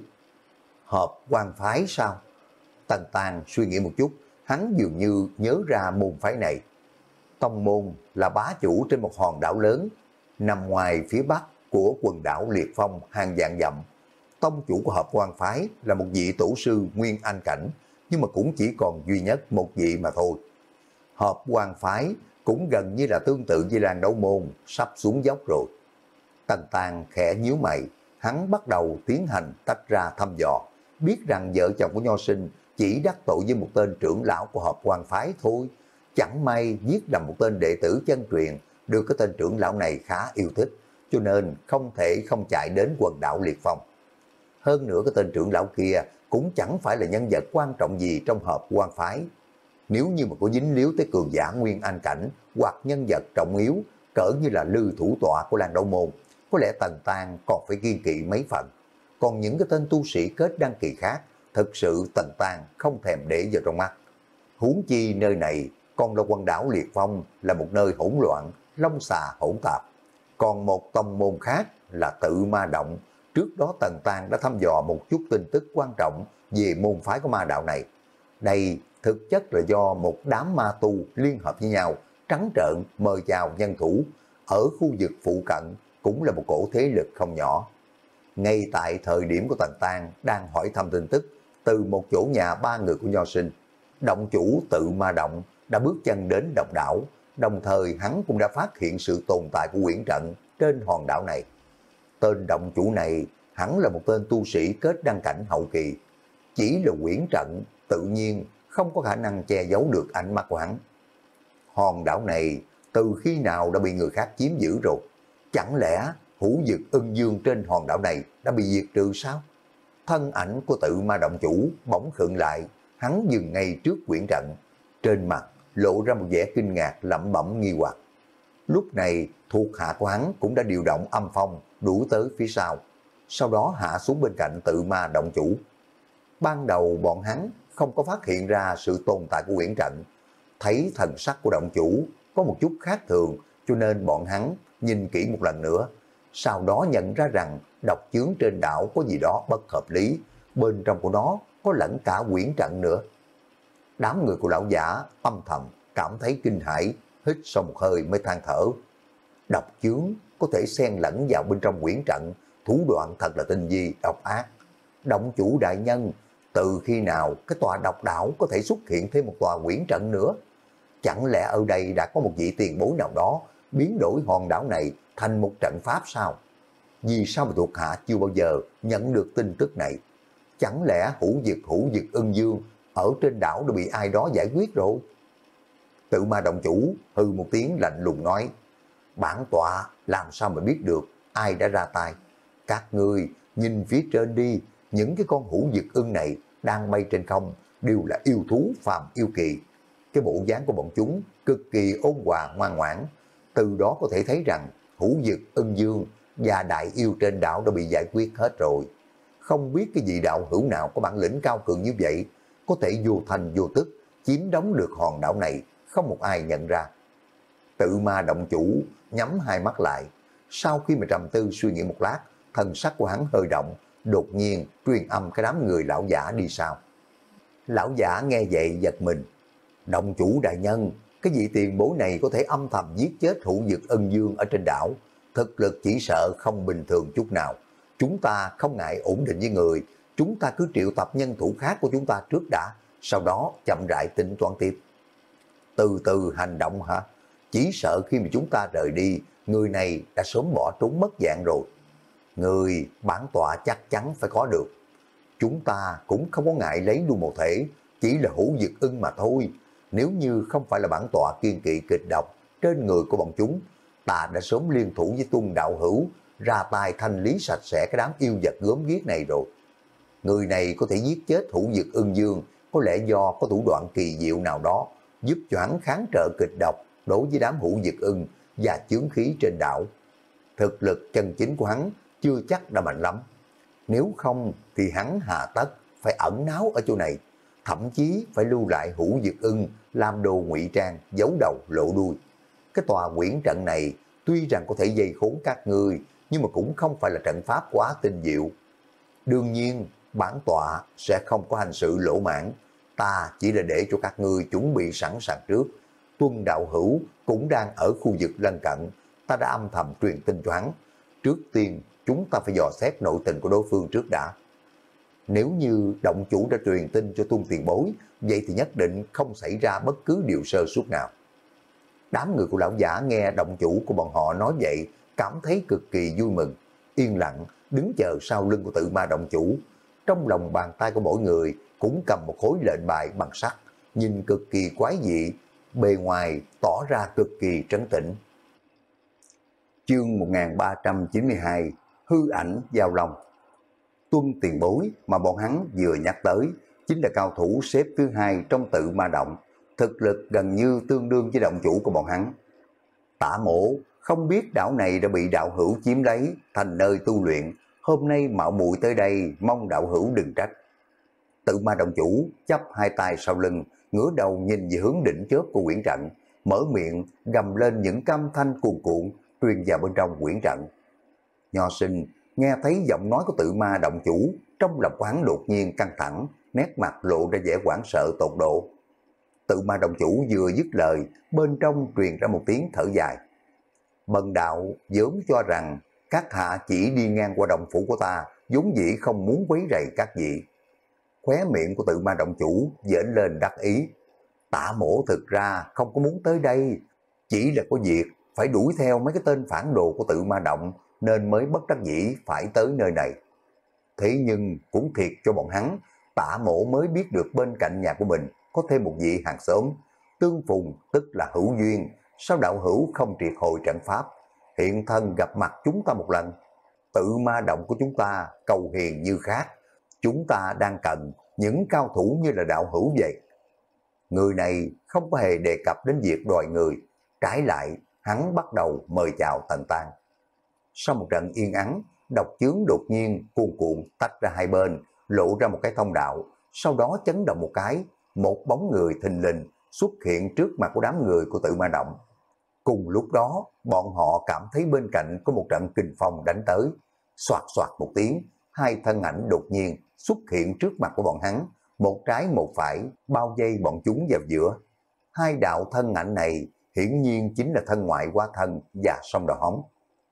Hợp Quan phái sao? Tần Tàng suy nghĩ một chút, hắn dường như nhớ ra môn phái này. Tông môn là bá chủ trên một hòn đảo lớn, nằm ngoài phía bắc của quần đảo Liệt Phong hàng vạn dặm. Tông chủ của Hợp Quan phái là một vị tổ sư Nguyên Anh cảnh, nhưng mà cũng chỉ còn duy nhất một vị mà thôi. Hợp quan phái cũng gần như là tương tự với Lan Đấu Môn, sắp xuống dốc rồi. Tần Tàng khẽ nhíu mày, hắn bắt đầu tiến hành tách ra thăm dò, biết rằng vợ chồng của Nho Sinh chỉ đắc tội với một tên trưởng lão của Hợp quan phái thôi. Chẳng may giết lầm một tên đệ tử chân truyền, được cái tên trưởng lão này khá yêu thích, cho nên không thể không chạy đến quần đảo Liệt Phong. Hơn nữa cái tên trưởng lão kia cũng chẳng phải là nhân vật quan trọng gì trong Hợp quan phái. Nếu như mà có dính líu tới cường giả Nguyên Anh cảnh hoặc nhân vật trọng yếu cỡ như là Lư thủ tọa của Lan Đấu Môn, có lẽ Tần Tàng còn phải kiên kỵ mấy phần. Còn những cái tên tu sĩ kết đăng kỳ khác, thực sự Tần Tàng không thèm để vào trong mắt. Huống chi nơi này còn là quần đảo Liệt Phong, là một nơi hỗn loạn, long xà hỗn tạp. Còn một tông môn khác là Tự Ma Động. Trước đó Tần Tàng đã thăm dò một chút tin tức quan trọng về môn phái của ma đạo này. Đây thực chất là do một đám ma tu liên hợp với nhau, trắng trợn mời chào nhân thủ. Ở khu vực phụ cận cũng là một cổ thế lực không nhỏ. Ngay tại thời điểm của Tần Tàng đang hỏi thăm tin tức từ một chỗ nhà ba người của Nho Sinh, động chủ Tự Ma Động đã bước chân đến độc đảo, đồng thời hắn cũng đã phát hiện sự tồn tại của quyển trận trên hòn đảo này. Tên động chủ này hẳn là một tên tu sĩ kết đăng cảnh hậu kỳ, chỉ là quyển trận tự nhiên không có khả năng che giấu được ánh mắt của hắn. Hòn đảo này từ khi nào đã bị người khác chiếm giữ rồi? Chẳng lẽ hữu dực ưng dương trên hòn đảo này đã bị diệt trừ sao? Thân ảnh của Tự Ma Động chủ bỗng khựng lại, hắn dừng ngay trước quyển trận, trên mặt lộ ra một vẻ kinh ngạc lẩm bẩm nghi hoặc. Lúc này thuộc hạ của hắn cũng đã điều động âm phong đuổi tới phía sau, sau đó hạ xuống bên cạnh Tự Ma Động chủ. Ban đầu bọn hắn không có phát hiện ra sự tồn tại của quyển trận, thấy thần sắc của động chủ có một chút khác thường, cho nên bọn hắn nhìn kỹ một lần nữa, sau đó nhận ra rằng độc chướng trên đảo có gì đó bất hợp lý, bên trong của nó có lẫn cả quyển trận nữa. Đám người của lão giả âm thầm cảm thấy kinh hãi, hít sâu một hơi mới than thở. Độc chướng có thể xen lẫn vào bên trong quyển trận, thủ đoạn thật là tinh vi, độc ác. Động chủ đại nhân, từ khi nào cái tòa độc đảo có thể xuất hiện thêm một tòa quyển trận nữa? Chẳng lẽ ở đây đã có một vị tiền bối nào đó biến đổi hòn đảo này thành một trận pháp sao? Vì sao mà thuộc hạ chưa bao giờ nhận được tin tức này? Chẳng lẽ hữu dực hữu dực ưng dương ở trên đảo đã bị ai đó giải quyết rồi? Tự Ma Động chủ hừ một tiếng lạnh lùng nói, bản tọa làm sao mà biết được ai đã ra tay? Các ngươi nhìn phía trên đi, những cái con hữu dực ưng này đang bay trên không đều là yêu thú phàm yêu kỳ. Cái bộ dáng của bọn chúng cực kỳ ôn hòa ngoan ngoãn, từ đó có thể thấy rằng hữu dực ưng dương và đại yêu trên đảo đã bị giải quyết hết rồi. Không biết cái vị đạo hữu nào có bản lĩnh cao cường như vậy, có thể vô thành vô tức chiếm đóng được hòn đảo này, không một ai nhận ra. Tự Ma Động chủ nhắm hai mắt lại, sau khi mà trầm tư suy nghĩ một lát, thần sắc của hắn hơi động, đột nhiên truyền âm cái đám người lão giả đi sau. Lão giả nghe vậy giật mình. Động chủ đại nhân, cái vị tiền bối này có thể âm thầm giết chết hữu dực ân dương ở trên đảo, thực lực chỉ sợ không bình thường chút nào. Chúng ta không ngại ổn định với người, chúng ta cứ triệu tập nhân thủ khác của chúng ta trước đã, sau đó chậm rãi tính toán tiếp. Từ từ hành động hả? Chỉ sợ khi mà chúng ta rời đi, người này đã sớm bỏ trốn mất dạng rồi. Người bản tọa chắc chắn phải có được. Chúng ta cũng không có ngại lấy luôn một thể, chỉ là hữu dực ưng mà thôi. Nếu như không phải là bản tọa kiên kỵ kịch độc trên người của bọn chúng, ta đã sớm liên thủ với Tuân đạo hữu, ra tay thanh lý sạch sẽ cái đám yêu vật gớm ghiếc này rồi. Người này có thể giết chết hữu dực ưng dương, có lẽ do có thủ đoạn kỳ diệu nào đó, giúp cho hắn kháng trợ kịch độc đối với đám hữu dực ưng và chướng khí trên đảo. Thực lực chân chính của hắn chưa chắc đã mạnh lắm. Nếu không thì hắn hà tất phải ẩn náu ở chỗ này, thậm chí phải lưu lại hữu dực ưng làm đồ ngụy trang, giấu đầu lộ đuôi. Cái tòa quyển trận này tuy rằng có thể dây khốn các ngươi, nhưng mà cũng không phải là trận pháp quá tinh diệu. Đương nhiên, bản tọa sẽ không có hành sự lỗ mãn, ta chỉ là để cho các ngươi chuẩn bị sẵn sàng trước. Tuân đạo hữu cũng đang ở khu vực lân cận, ta đã âm thầm truyền tin cho hắn. Trước tiên, chúng ta phải dò xét nội tình của đối phương trước đã. Nếu như động chủ đã truyền tin cho Tuân Tiền Bối, vậy thì nhất định không xảy ra bất cứ điều sơ suất nào. Đám người của lão giả nghe động chủ của bọn họ nói vậy, cảm thấy cực kỳ vui mừng, yên lặng đứng chờ sau lưng của Tự Ma động chủ. Trong lòng bàn tay của mỗi người cũng cầm một khối lệnh bài bằng sắt, nhìn cực kỳ quái dị, bề ngoài tỏ ra cực kỳ trấn tĩnh. Chương một nghìn ba trăm chín mươi hai, hư ảnh giao long. Tuân Tiền Bối mà bọn hắn vừa nhắc tới chính là cao thủ xếp thứ hai trong Tự Ma động, thực lực gần như tương đương với động chủ của bọn hắn. Tả Mỗ không biết đảo này đã bị đạo hữu chiếm lấy thành nơi tu luyện, hôm nay mạo muội tới đây, mong đạo hữu đừng trách. Tự Ma động chủ chắp hai tay sau lưng, ngửa đầu nhìn về hướng đỉnh chóp của quyển trận, mở miệng gầm lên những âm thanh cuồn cuộn truyền vào bên trong quyển trận. Nho Sinh nghe thấy giọng nói của Tự Ma động chủ, trong lòng quán đột nhiên căng thẳng, nét mặt lộ ra vẻ hoảng sợ tột độ. Tự Ma động chủ vừa dứt lời, bên trong truyền ra một tiếng thở dài. Bần đạo vốn cho rằng các hạ chỉ đi ngang qua động phủ của ta, vốn dĩ không muốn quấy rầy các vị. Khóe miệng của Tự Ma động chủ giỡn lên đắc ý. Tả Mỗ thực ra không có muốn tới đây, chỉ là có việc phải đuổi theo mấy cái tên phản đồ của Tự Ma động nên mới bất đắc dĩ phải tới nơi này. Thế nhưng cũng thiệt cho bọn hắn, Tả Mỗ mới biết được bên cạnh nhà của mình có thêm một vị hàng xóm, tương phùng tức là hữu duyên, sao đạo hữu không triệt hồi trận pháp, hiện thân gặp mặt chúng ta một lần. Tự Ma động của chúng ta cầu hiền như khác, chúng ta đang cần những cao thủ như là đạo hữu vậy. Người này không có hề đề cập đến việc đòi người, trái lại hắn bắt đầu mời chào Tần Tan. Sau một trận yên ắng, độc chướng đột nhiên cuồn cuộn tách ra hai bên, lộ ra một cái thông đạo, sau đó chấn động một cái, một bóng người thình lình xuất hiện trước mặt của đám người của Tự Ma động. Cùng lúc đó, bọn họ cảm thấy bên cạnh có một trận kình phong đánh tới, xoạt xoạt một tiếng, hai thân ảnh đột nhiên xuất hiện trước mặt của bọn hắn, một trái một phải bao vây bọn chúng vào giữa. Hai đạo thân ảnh này hiển nhiên chính là thân ngoại hóa thân và song đầu hóng.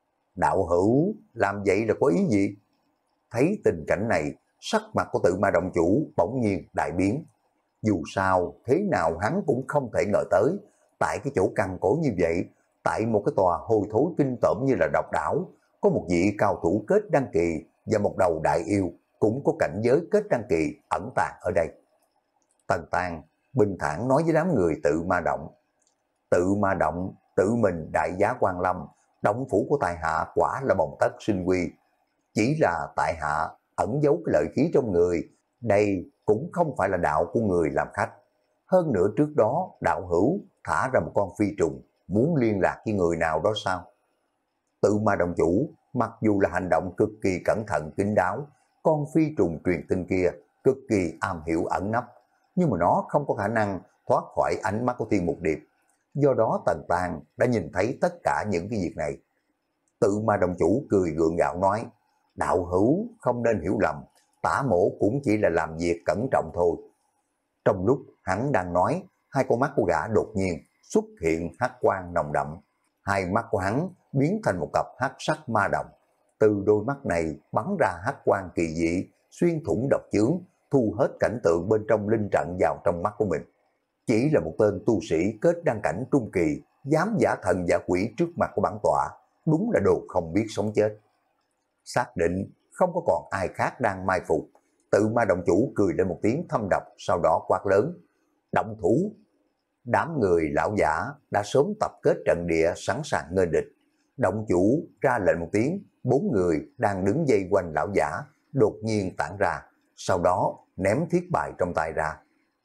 Đạo hữu làm vậy là có ý gì? Thấy tình cảnh này, sắc mặt của Tự Ma động chủ bỗng nhiên đại biến. Dù sao thế nào hắn cũng không thể ngờ tới, tại cái chỗ cằn cỗi như vậy, tại một cái tòa hôi thối kinh tởm như là độc đảo, có một vị cao thủ kết đăng kỳ và một đầu đại yêu cũng có cảnh giới kết đăng kỳ ẩn tàng ở đây. Tần Tan bình thản nói với đám người Tự Ma động. Tự Ma động tự mình đại giá quan lâm, động phủ của tài hạ quả là bồng tất sinh quy. Chỉ là tại hạ ẩn giấu cái lợi khí trong người, đây cũng không phải là đạo của người làm khách. Hơn nữa trước đó đạo hữu thả ra một con phi trùng, muốn liên lạc với người nào đó sao? Tự Ma động chủ mặc dù là hành động cực kỳ cẩn thận kín đáo, con phi trùng truyền tin kia cực kỳ am hiểu ẩn nấp, nhưng mà nó không có khả năng thoát khỏi ánh mắt của Thiên Mục Điệp. Do đó Tần Tan đã nhìn thấy tất cả những cái việc này. Tự Ma động chủ cười gượng gạo nói, đạo hữu không nên hiểu lầm, Tả Mỗ cũng chỉ là làm việc cẩn trọng thôi. Trong lúc hắn đang nói, hai con mắt của gã đột nhiên xuất hiện hắc quang nồng đậm. Hai mắt của hắn biến thành một cặp hắc sắc ma đồng. Từ đôi mắt này bắn ra hắc quang kỳ dị, xuyên thủng độc chướng, thu hết cảnh tượng bên trong linh trận vào trong mắt của mình. Chỉ là một tên tu sĩ kết đăng cảnh trung kỳ, dám giả thần giả quỷ trước mặt của bản tọa, đúng là đồ không biết sống chết. Xác định không có còn ai khác đang mai phục, Tự Ma động chủ cười lên một tiếng thâm độc, sau đó quát lớn, động thủ. Đám người lão giả đã sớm tập kết trận địa sẵn sàng nghênh địch. Động chủ ra lệnh một tiếng, bốn người đang đứng dây quanh lão giả đột nhiên tản ra, sau đó ném thiết bài trong tay ra.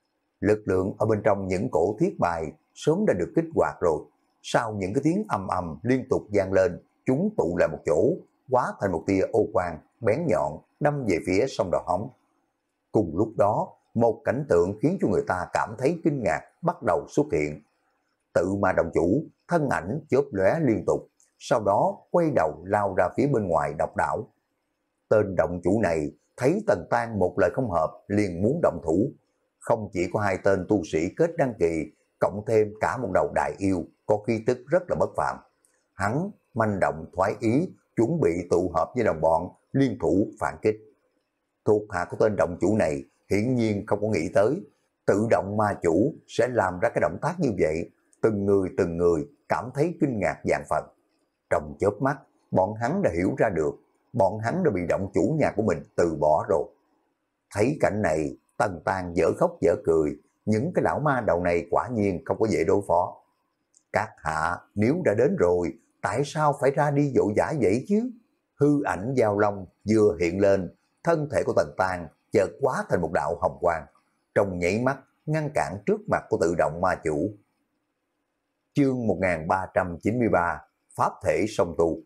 Lực lượng ở bên trong những cổ thiết bài sớm đã được kích hoạt rồi. Sau những cái tiếng ầm ầm liên tục vang lên, chúng tụ lại một chỗ, hóa thành một tia ô quang bén nhọn đâm về phía sông Đầu Hóng. Cùng lúc đó, một cảnh tượng khiến cho người ta cảm thấy kinh ngạc bắt đầu xuất hiện. Tự Ma động chủ thân ảnh chớp lóe liên tục, sau đó quay đầu lao ra phía bên ngoài độc đảo. Tên động chủ này thấy Tần Tan một lời không hợp liền muốn động thủ. Không chỉ có hai tên tu sĩ kết đăng kỳ, cộng thêm cả một đầu đại yêu có khí tức rất là bất phàm. Hắn manh động thoái ý, chuẩn bị tụ hợp với đồng bọn liên thủ phản kích. Thuộc hạ của tên động chủ này hiển nhiên không có nghĩ tới tự động ma chủ sẽ làm ra cái động tác như vậy. Từng người từng người cảm thấy kinh ngạc vạn phần. Trong chớp mắt, bọn hắn đã hiểu ra được, bọn hắn đã bị động chủ nhà của mình từ bỏ rồi. Thấy cảnh này, Tần Tang dở khóc dở cười, những cái lão ma đầu này quả nhiên không có dễ đối phó. Các hạ nếu đã đến rồi, tại sao phải ra đi vội vã vậy chứ? Hư ảnh giao long vừa hiện lên, thân thể của Tần Tang chợt hóa thành một đạo hồng quang, trong nhảy mắt ngăn cản trước mặt của tự động ma chủ. Chương một nghìn ba trăm chín mươi ba, Pháp thể song tu.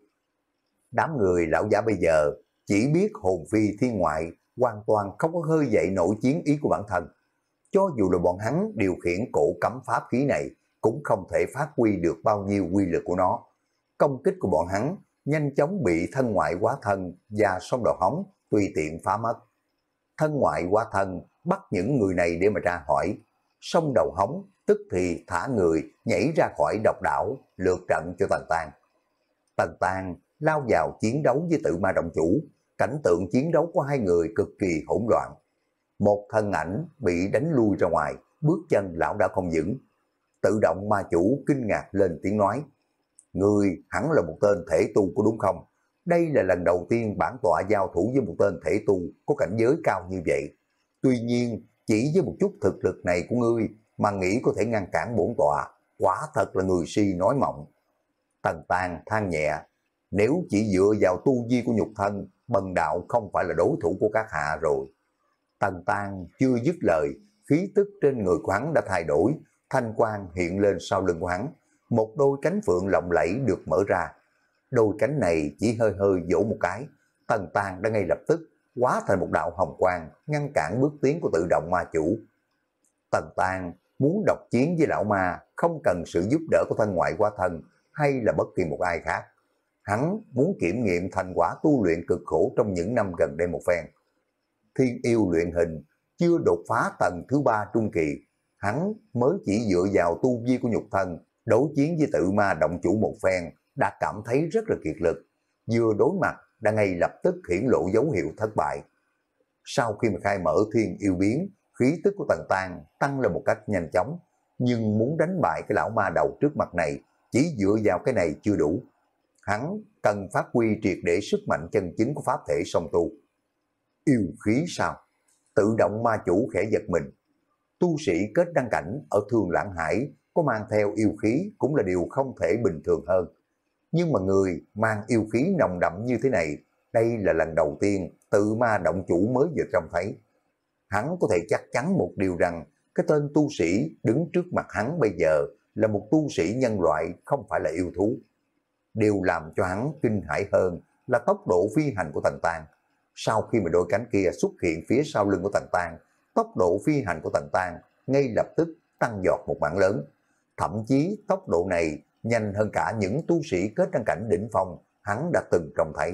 Đám người lão giả bây giờ chỉ biết hồn phi thiên ngoại, hoàn toàn không có khơi dậy nổi chiến ý của bản thân. Cho dù là bọn hắn điều khiển cổ cấm pháp khí này, cũng không thể phát huy được bao nhiêu quy lực của nó. Công kích của bọn hắn nhanh chóng bị thân ngoại hóa thân và song đầu hóng tùy tiện phá mất. Thân ngoại hóa thân bắt những người này để mà ra hỏi, song đầu hóng tức thì thả người nhảy ra khỏi độc đảo, lượt trận cho Tần Tang. Tần Tang lao vào chiến đấu với tự ma động chủ, cảnh tượng chiến đấu của hai người cực kỳ hỗn loạn. Một thân ảnh bị đánh lui ra ngoài, bước chân lão đã không vững. Tự động ma chủ kinh ngạc lên tiếng nói, người hẳn là một tên thể tu có đúng không? Đây là lần đầu tiên bản tọa giao thủ với một tên thể tu có cảnh giới cao như vậy. Tuy nhiên, chỉ với một chút thực lực này của ngươi mà nghĩ có thể ngăn cản bổn tọa, quả thật là người si nói mộng. Tần Tang than nhẹ, nếu chỉ dựa vào tu vi của nhục thân, bần đạo không phải là đối thủ của các hạ rồi. Tần Tang chưa dứt lời, khí tức trên người của hắn đã thay đổi, thanh quang hiện lên sau lưng của hắn, một đôi cánh phượng lộng lẫy được mở ra. Đôi cánh này chỉ hơi hơi vỗ một cái, Tần Tang đã ngay lập tức hóa thành một đạo hồng quang ngăn cản bước tiến của tự động ma chủ. Tần Tang muốn độc chiến với lão ma không cần sự giúp đỡ của thân ngoại hóa thân hay là bất kỳ một ai khác. Hắn muốn kiểm nghiệm thành quả tu luyện cực khổ trong những năm gần đây một phen. Thiên yêu luyện hình chưa đột phá tầng thứ ba trung kỳ, hắn mới chỉ dựa vào tu vi của nhục thân đối chiến với tự ma động chủ một phen đã cảm thấy rất là kiệt lực, vừa đối mặt đã ngay lập tức hiển lộ dấu hiệu thất bại. Sau khi mà khai mở thiên yêu biến, khí tức của Tần Tang tăng lên một cách nhanh chóng, nhưng muốn đánh bại cái lão ma đầu trước mặt này, chỉ dựa vào cái này chưa đủ. Hắn cần phát huy triệt để sức mạnh chân chính của pháp thể song tu. Yêu khí sao? Tự động ma chủ khẽ giật mình. Tu sĩ kết đăng cảnh ở Thương Lãng Hải có mang theo yêu khí cũng là điều không thể bình thường hơn. Nhưng mà người mang yêu khí nồng đậm như thế này, đây là lần đầu tiên tự ma động chủ mới vừa trông thấy. Hắn có thể chắc chắn một điều rằng cái tên tu sĩ đứng trước mặt hắn bây giờ là một tu sĩ nhân loại, không phải là yêu thú. Điều làm cho hắn kinh hãi hơn là tốc độ phi hành của Tần Tang. Sau khi mà đôi cánh kia xuất hiện phía sau lưng của Tần Tang, tốc độ phi hành của Tần Tang ngay lập tức tăng giọt một mảng lớn. Thậm chí tốc độ này nhanh hơn cả những tu sĩ kết đăng cảnh đỉnh phong hắn đã từng trông thấy.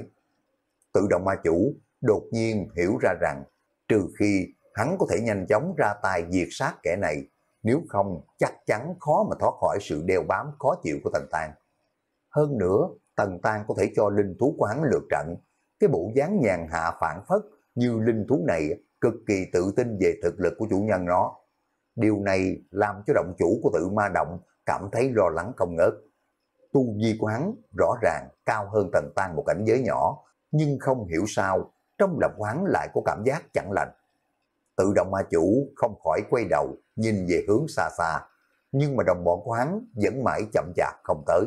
Tự động ma chủ đột nhiên hiểu ra rằng trừ khi hắn có thể nhanh chóng ra tay diệt sát kẻ này, nếu không chắc chắn khó mà thoát khỏi sự đeo bám khó chịu của Tần Tang. Hơn nữa, Tần Tang có thể cho linh thú của hắn lượt trận. Cái bộ dáng nhàn hạ phản phất như linh thú này cực kỳ tự tin về thực lực của chủ nhân nó. Điều này làm cho động chủ của tự ma động cảm thấy lo lắng không ngớt. Tu vi của hắn rõ ràng cao hơn Tần Tang một cảnh giới nhỏ, nhưng không hiểu sao trong lòng hắn lại có cảm giác chẳng lành. Tự động ma chủ không khỏi quay đầu nhìn về hướng xa xa, nhưng mà đồng bọn của hắn vẫn mãi chậm chạp không tới.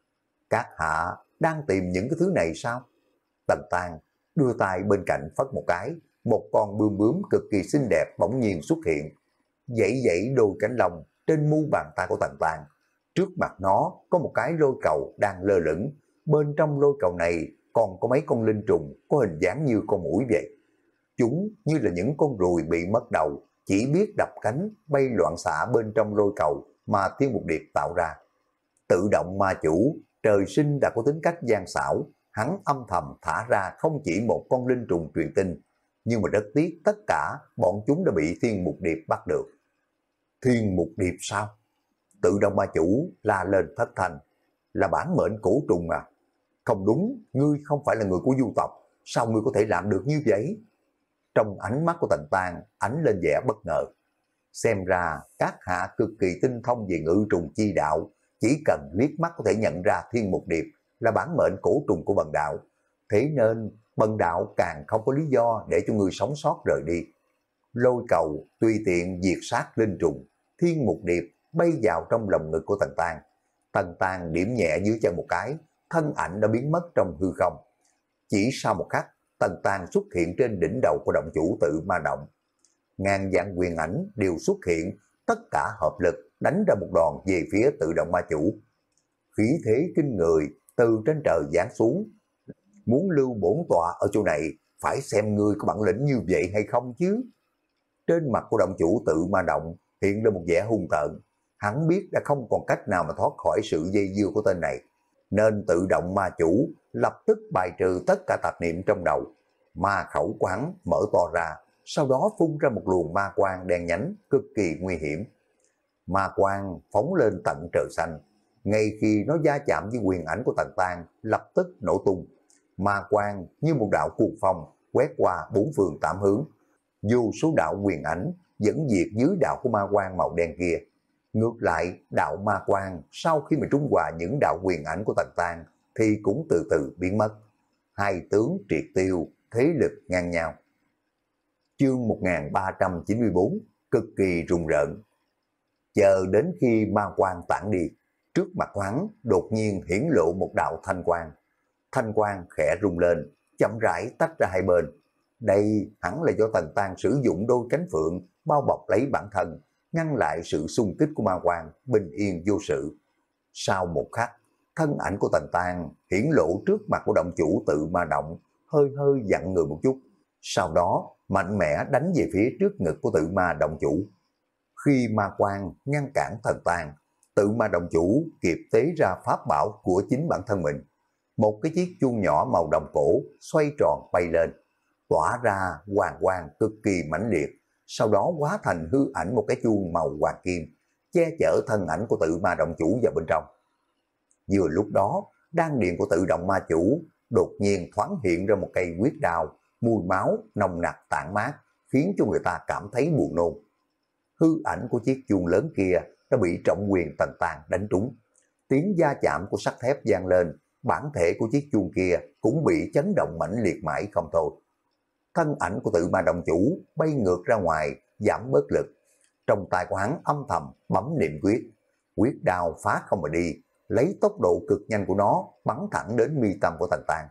Các hạ đang tìm những cái thứ này sao? Tần Tang đưa tay bên cạnh phất một cái, một con bươm bướm cực kỳ xinh đẹp bỗng nhiên xuất hiện, dãy dãy đôi cánh lông trên mu bàn tay của Tần Tang. Trước mặt nó có một cái lôi cầu đang lơ lửng, bên trong lôi cầu này còn có mấy con linh trùng có hình dáng như con muỗi vậy. Chúng như là những con ruồi bị mất đầu, chỉ biết đập cánh bay loạn xạ bên trong lôi cầu mà Thiên Mục Điệp tạo ra. Tự động ma chủ trời sinh đã có tính cách gian xảo, hắn âm thầm thả ra không chỉ một con linh trùng truyền tinh, nhưng mà rất tiếc tất cả bọn chúng đã bị Thiên Mục Điệp bắt được. Thiên Mục Điệp sao? Tự động ma chủ la lên thất thanh, là bản mệnh cổ trùng à? Không đúng, ngươi không phải là người của du tộc, sao ngươi có thể làm được như vậy? Trong ánh mắt của Tần Tang ánh lên vẻ bất ngờ. Xem ra các hạ cực kỳ tinh thông về ngự trùng chi đạo, chỉ cần liếc mắt có thể nhận ra Thiên Mục Điệp là bản mệnh cổ trùng của bần đạo. Thế nên bần đạo càng không có lý do để cho người sống sót rời đi. Lôi cầu tùy tiện diệt sát linh trùng, Thiên Mục Điệp bay vào trong lòng ngực của Tần Tang. Tần Tang điểm nhẹ dưới chân một cái, thân ảnh đã biến mất trong hư không. Chỉ sau một khắc, Tần Tang xuất hiện trên đỉnh đầu của động chủ Tự Ma Động. Ngàn vạn quyền ảnh đều xuất hiện, tất cả hợp lực đánh ra một đòn về phía Tự Động Ma Chủ. Khí thế kinh người từ trên trời giáng xuống. Muốn lưu bổn tọa ở chỗ này, phải xem ngươi có bản lĩnh như vậy hay không chứ. Trên mặt của động chủ Tự Ma Động hiện lên một vẻ hung tợn. Hắn biết đã không còn cách nào mà thoát khỏi sự dây dưa của tên này, nên Tự Động Ma Chủ lập tức bài trừ tất cả tạp niệm trong đầu. Ma khẩu của hắn mở to ra, sau đó phun ra một luồng ma quang đen nhánh cực kỳ nguy hiểm. Ma quang phóng lên tận trời xanh, ngay khi nó va chạm với quyền ảnh của Tần Tang lập tức nổ tung. Ma quang như một đạo cuồng phong quét qua bốn phương tám hướng, vô số đạo quyền ảnh dẫn diệt dưới đạo của ma quang màu đen kia. Ngược lại, đạo ma quang sau khi mà trung hòa những đạo quyền ảnh của Tần Tang thì cũng từ từ biến mất. Hai tướng triệt tiêu, thế lực ngang nhau. Chương một nghìn ba trăm chín mươi tư cực kỳ rùng rợn. Chờ đến khi ma quang tản đi, trước mặt hắn đột nhiên hiển lộ một đạo thanh quang. Thanh quang khẽ rung lên, chậm rãi tách ra hai bên. Đây hẳn là do Tần Tang sử dụng đôi cánh phượng bao bọc lấy bản thân, ngăn lại sự xung kích của ma quang, bình yên vô sự. Sau một khắc, thân ảnh của Tần Tang hiển lộ trước mặt của động chủ Tự Ma Động, hơi hơi dặn người một chút. Sau đó mạnh mẽ đánh về phía trước ngực của Tự Ma Động chủ. Khi ma quang ngăn cản Tần Tang, Tự Ma Động chủ kịp tế ra pháp bảo của chính bản thân mình. Một cái chiếc chuông nhỏ màu đồng cổ xoay tròn bay lên, tỏa ra hoàng quang cực kỳ mãnh liệt, sau đó hóa thành hư ảnh một cái chuông màu hoàng kim, che chở thân ảnh của Tự Ma Động chủ vào bên trong. Vừa lúc đó, đan điền của Tự Động Ma chủ đột nhiên thoáng hiện ra một cây huyết đao, mùi máu nồng nặc tản mát, khiến cho người ta cảm thấy buồn nôn. Hư ảnh của chiếc chuông lớn kia đã bị trọng quyền Tần Tang đánh trúng. Tiếng va chạm của sắt thép vang lên, bản thể của chiếc chuông kia cũng bị chấn động mãnh liệt mãi không thôi. Thân ảnh của Tự Ma Động chủ bay ngược ra ngoài, giảm bớt lực. Trong tay của hắn âm thầm bấm niệm quyết, quyết đao phá không mà đi, lấy tốc độ cực nhanh của nó bắn thẳng đến mi tâm của Tần Tang.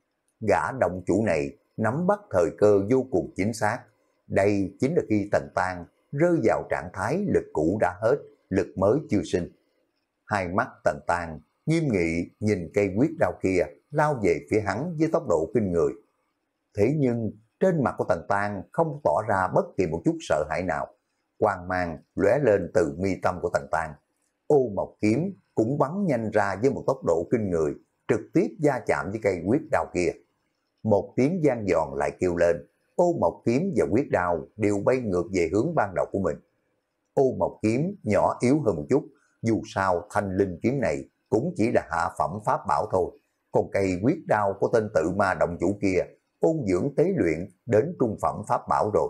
Gã động chủ này nắm bắt thời cơ vô cùng chính xác. Đây chính là khi Tần Tang rơi vào trạng thái lực cũ đã hết, lực mới chưa sinh. Hai mắt Tần Tang nghiêm nghị nhìn cây quyết đao kia lao về phía hắn với tốc độ kinh người. Thế nhưng trên mặt của Tần Tang không tỏ ra bất kỳ một chút sợ hãi nào. Quang mang lóe lên từ mi tâm của Tần Tang. Ô Mộc kiếm cũng bắn nhanh ra với một tốc độ kinh người, trực tiếp va chạm với cây quyết đao kia. Một tiếng vang giòn lại kêu lên, Ô Mộc kiếm và quyết đao đều bay ngược về hướng ban đầu của mình. Ô Mộc kiếm nhỏ yếu hơn một chút, dù sao thanh linh kiếm này cũng chỉ là hạ phẩm pháp bảo thôi. Còn cây quyết đao của tên Tự Ma Động chủ kia ôn dưỡng tế luyện đến trung phẩm pháp bảo rồi.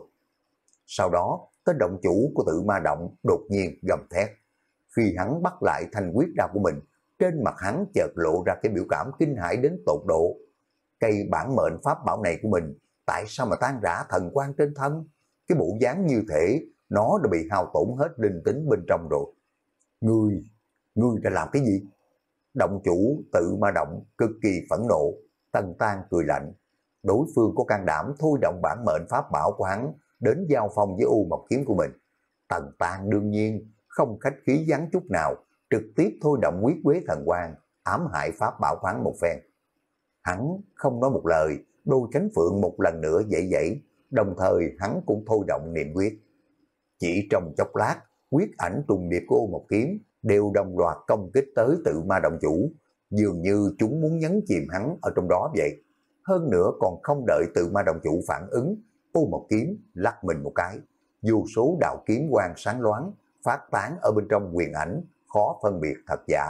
Sau đó, tên động chủ của Tự Ma Động đột nhiên gầm thét. Khi hắn bắt lại thanh quyết đao của mình, trên mặt hắn chợt lộ ra cái biểu cảm kinh hãi đến tột độ. Cây bản mệnh pháp bảo này của mình, tại sao mà tan rã thần quang trên thân? Cái bộ dáng như thể nó đã bị hao tổn hết linh tính bên trong rồi. Ngươi, ngươi đã làm cái gì? Động chủ Tự Ma Động cực kỳ phẫn nộ. Tần Tang cười lạnh. Đối phương có can đảm thôi động bản mệnh pháp bảo của hắn đến giao phong với U Mộc kiếm của mình. Tần Tang đương nhiên không khách khí vắng chút nào, trực tiếp thôi động Huyết Quế Thần Quang, ám hại pháp bảo của hắn một phen. Hắn không nói một lời, đôi cánh phượng một lần nữa dậy dậy, đồng thời hắn cũng thôi động niệm quyết. Chỉ trong chốc lát, quyết ảnh trùng điệp của U Mộc kiếm đều đồng loạt công kích tới Tự Ma Động chủ, dường như chúng muốn nhấn chìm hắn ở trong đó vậy. Hơn nữa còn không đợi Tự Ma Động chủ phản ứng, U Mộc kiếm lắc mình một cái, vô số đạo kiếm quang sáng loáng phát tán ở bên trong quyền ảnh, khó phân biệt thật giả.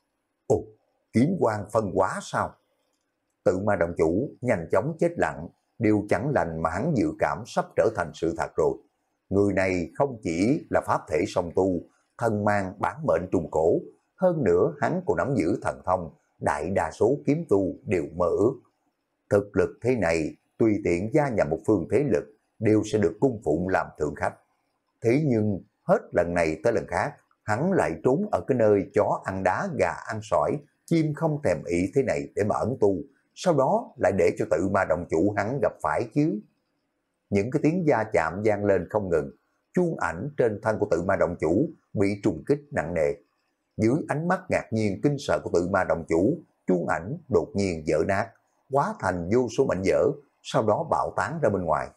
Ồ, kiếm quang phân hóa sao? Tự Ma Động chủ nhanh chóng chết lặng, điều chẳng lành mà hắn dự cảm sắp trở thành sự thật rồi. Người này không chỉ là pháp thể song tu, thân mang bản mệnh trùng cổ, hơn nữa hắn còn nắm giữ thần thông, đại đa số kiếm tu đều mơ ước. Thực lực thế này, tùy tiện gia nhập một phương thế lực, đều sẽ được cung phụng làm thượng khách. Thế nhưng, hết lần này tới lần khác, hắn lại trốn ở cái nơi chó ăn đá gà ăn sỏi, chim không thèm ị thế này để mà ẩn tu, sau đó lại để cho tự ma đồng chủ hắn gặp phải chứ. Những cái tiếng va chạm vang lên không ngừng, chuông ảnh trên thân của tự ma đồng chủ bị trùng kích nặng nề. Dưới ánh mắt ngạc nhiên kinh sợ của tự ma đồng chủ, chuông ảnh đột nhiên vỡ nát, hóa thành vô số mảnh vỡ, sau đó bạo tán ra bên ngoài.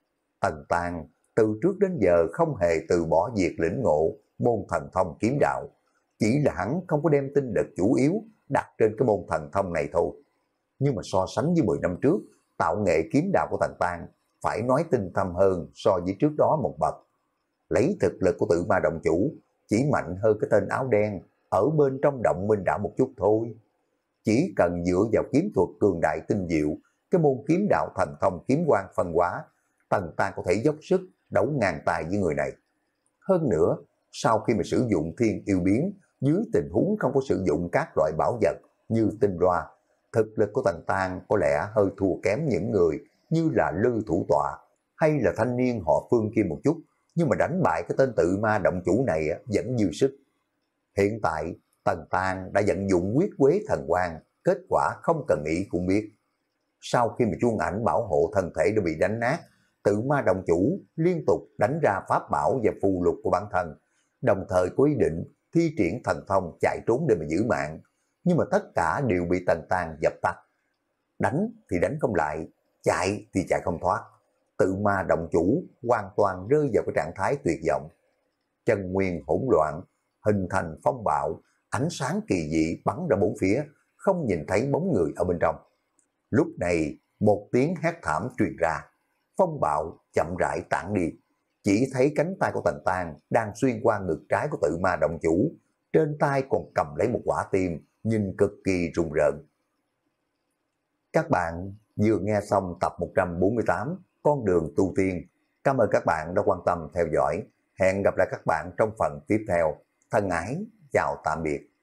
Tần Tàng từ trước đến giờ không hề từ bỏ việc lĩnh ngộ môn thần thông kiếm đạo, chỉ là hắn không có đem tinh lực chủ yếu đặt trên cái môn thần thông này thôi. Nhưng mà so sánh với mười năm trước, tạo nghệ kiếm đạo của Tần Tàng phải nói tinh thâm hơn so với trước đó một bậc. Lấy thực lực của tự ma động chủ, chỉ mạnh hơn cái tên áo đen ở bên trong động minh đạo một chút thôi. Chỉ cần dựa vào kiếm thuật cường đại tinh diệu, cái môn kiếm đạo thần thông kiếm quang phân hóa, Tần Tàng có thể dốc sức đấu ngang tài với người này. Hơn nữa, sau khi mà sử dụng thiên yêu biến, dưới tình huống không có sử dụng các loại bảo vật như tinh loa, thực lực của Tần Tàng có lẽ hơi thua kém những người như là Lư Thủ Tọa hay là thanh niên họ Phương kia một chút, nhưng mà đánh bại cái tên tự ma động chủ này vẫn dư sức. Hiện tại, Tần Tàng đã vận dụng quyết quế thần quang, kết quả không cần nghĩ cũng biết. Sau khi mà chuông ảnh bảo hộ thân thể đã bị đánh nát, tự ma đồng chủ liên tục đánh ra pháp bảo và phù lục của bản thân, đồng thời có ý định thi triển thần thông chạy trốn để mà giữ mạng, nhưng mà tất cả đều bị Tần Tàng dập tắt. Đánh thì đánh không lại, chạy thì chạy không thoát. Tự ma động chủ hoàn toàn rơi vào cái trạng thái tuyệt vọng. Chân nguyên hỗn loạn, hình thành phong bạo, ánh sáng kỳ dị bắn ra bốn phía, không nhìn thấy bóng người ở bên trong. Lúc này, một tiếng hét thảm truyền ra, phong bạo chậm rãi tản đi, chỉ thấy cánh tay của Tần Tàng đang xuyên qua ngực trái của tự ma động chủ, trên tay còn cầm lấy một quả tim, nhìn cực kỳ rùng rợn. Các bạn vừa nghe xong tập một trăm bốn mươi tám Con đường tu tiên. Cảm ơn các bạn đã quan tâm theo dõi. Hẹn gặp lại các bạn trong phần tiếp theo. Thân ái, chào tạm biệt.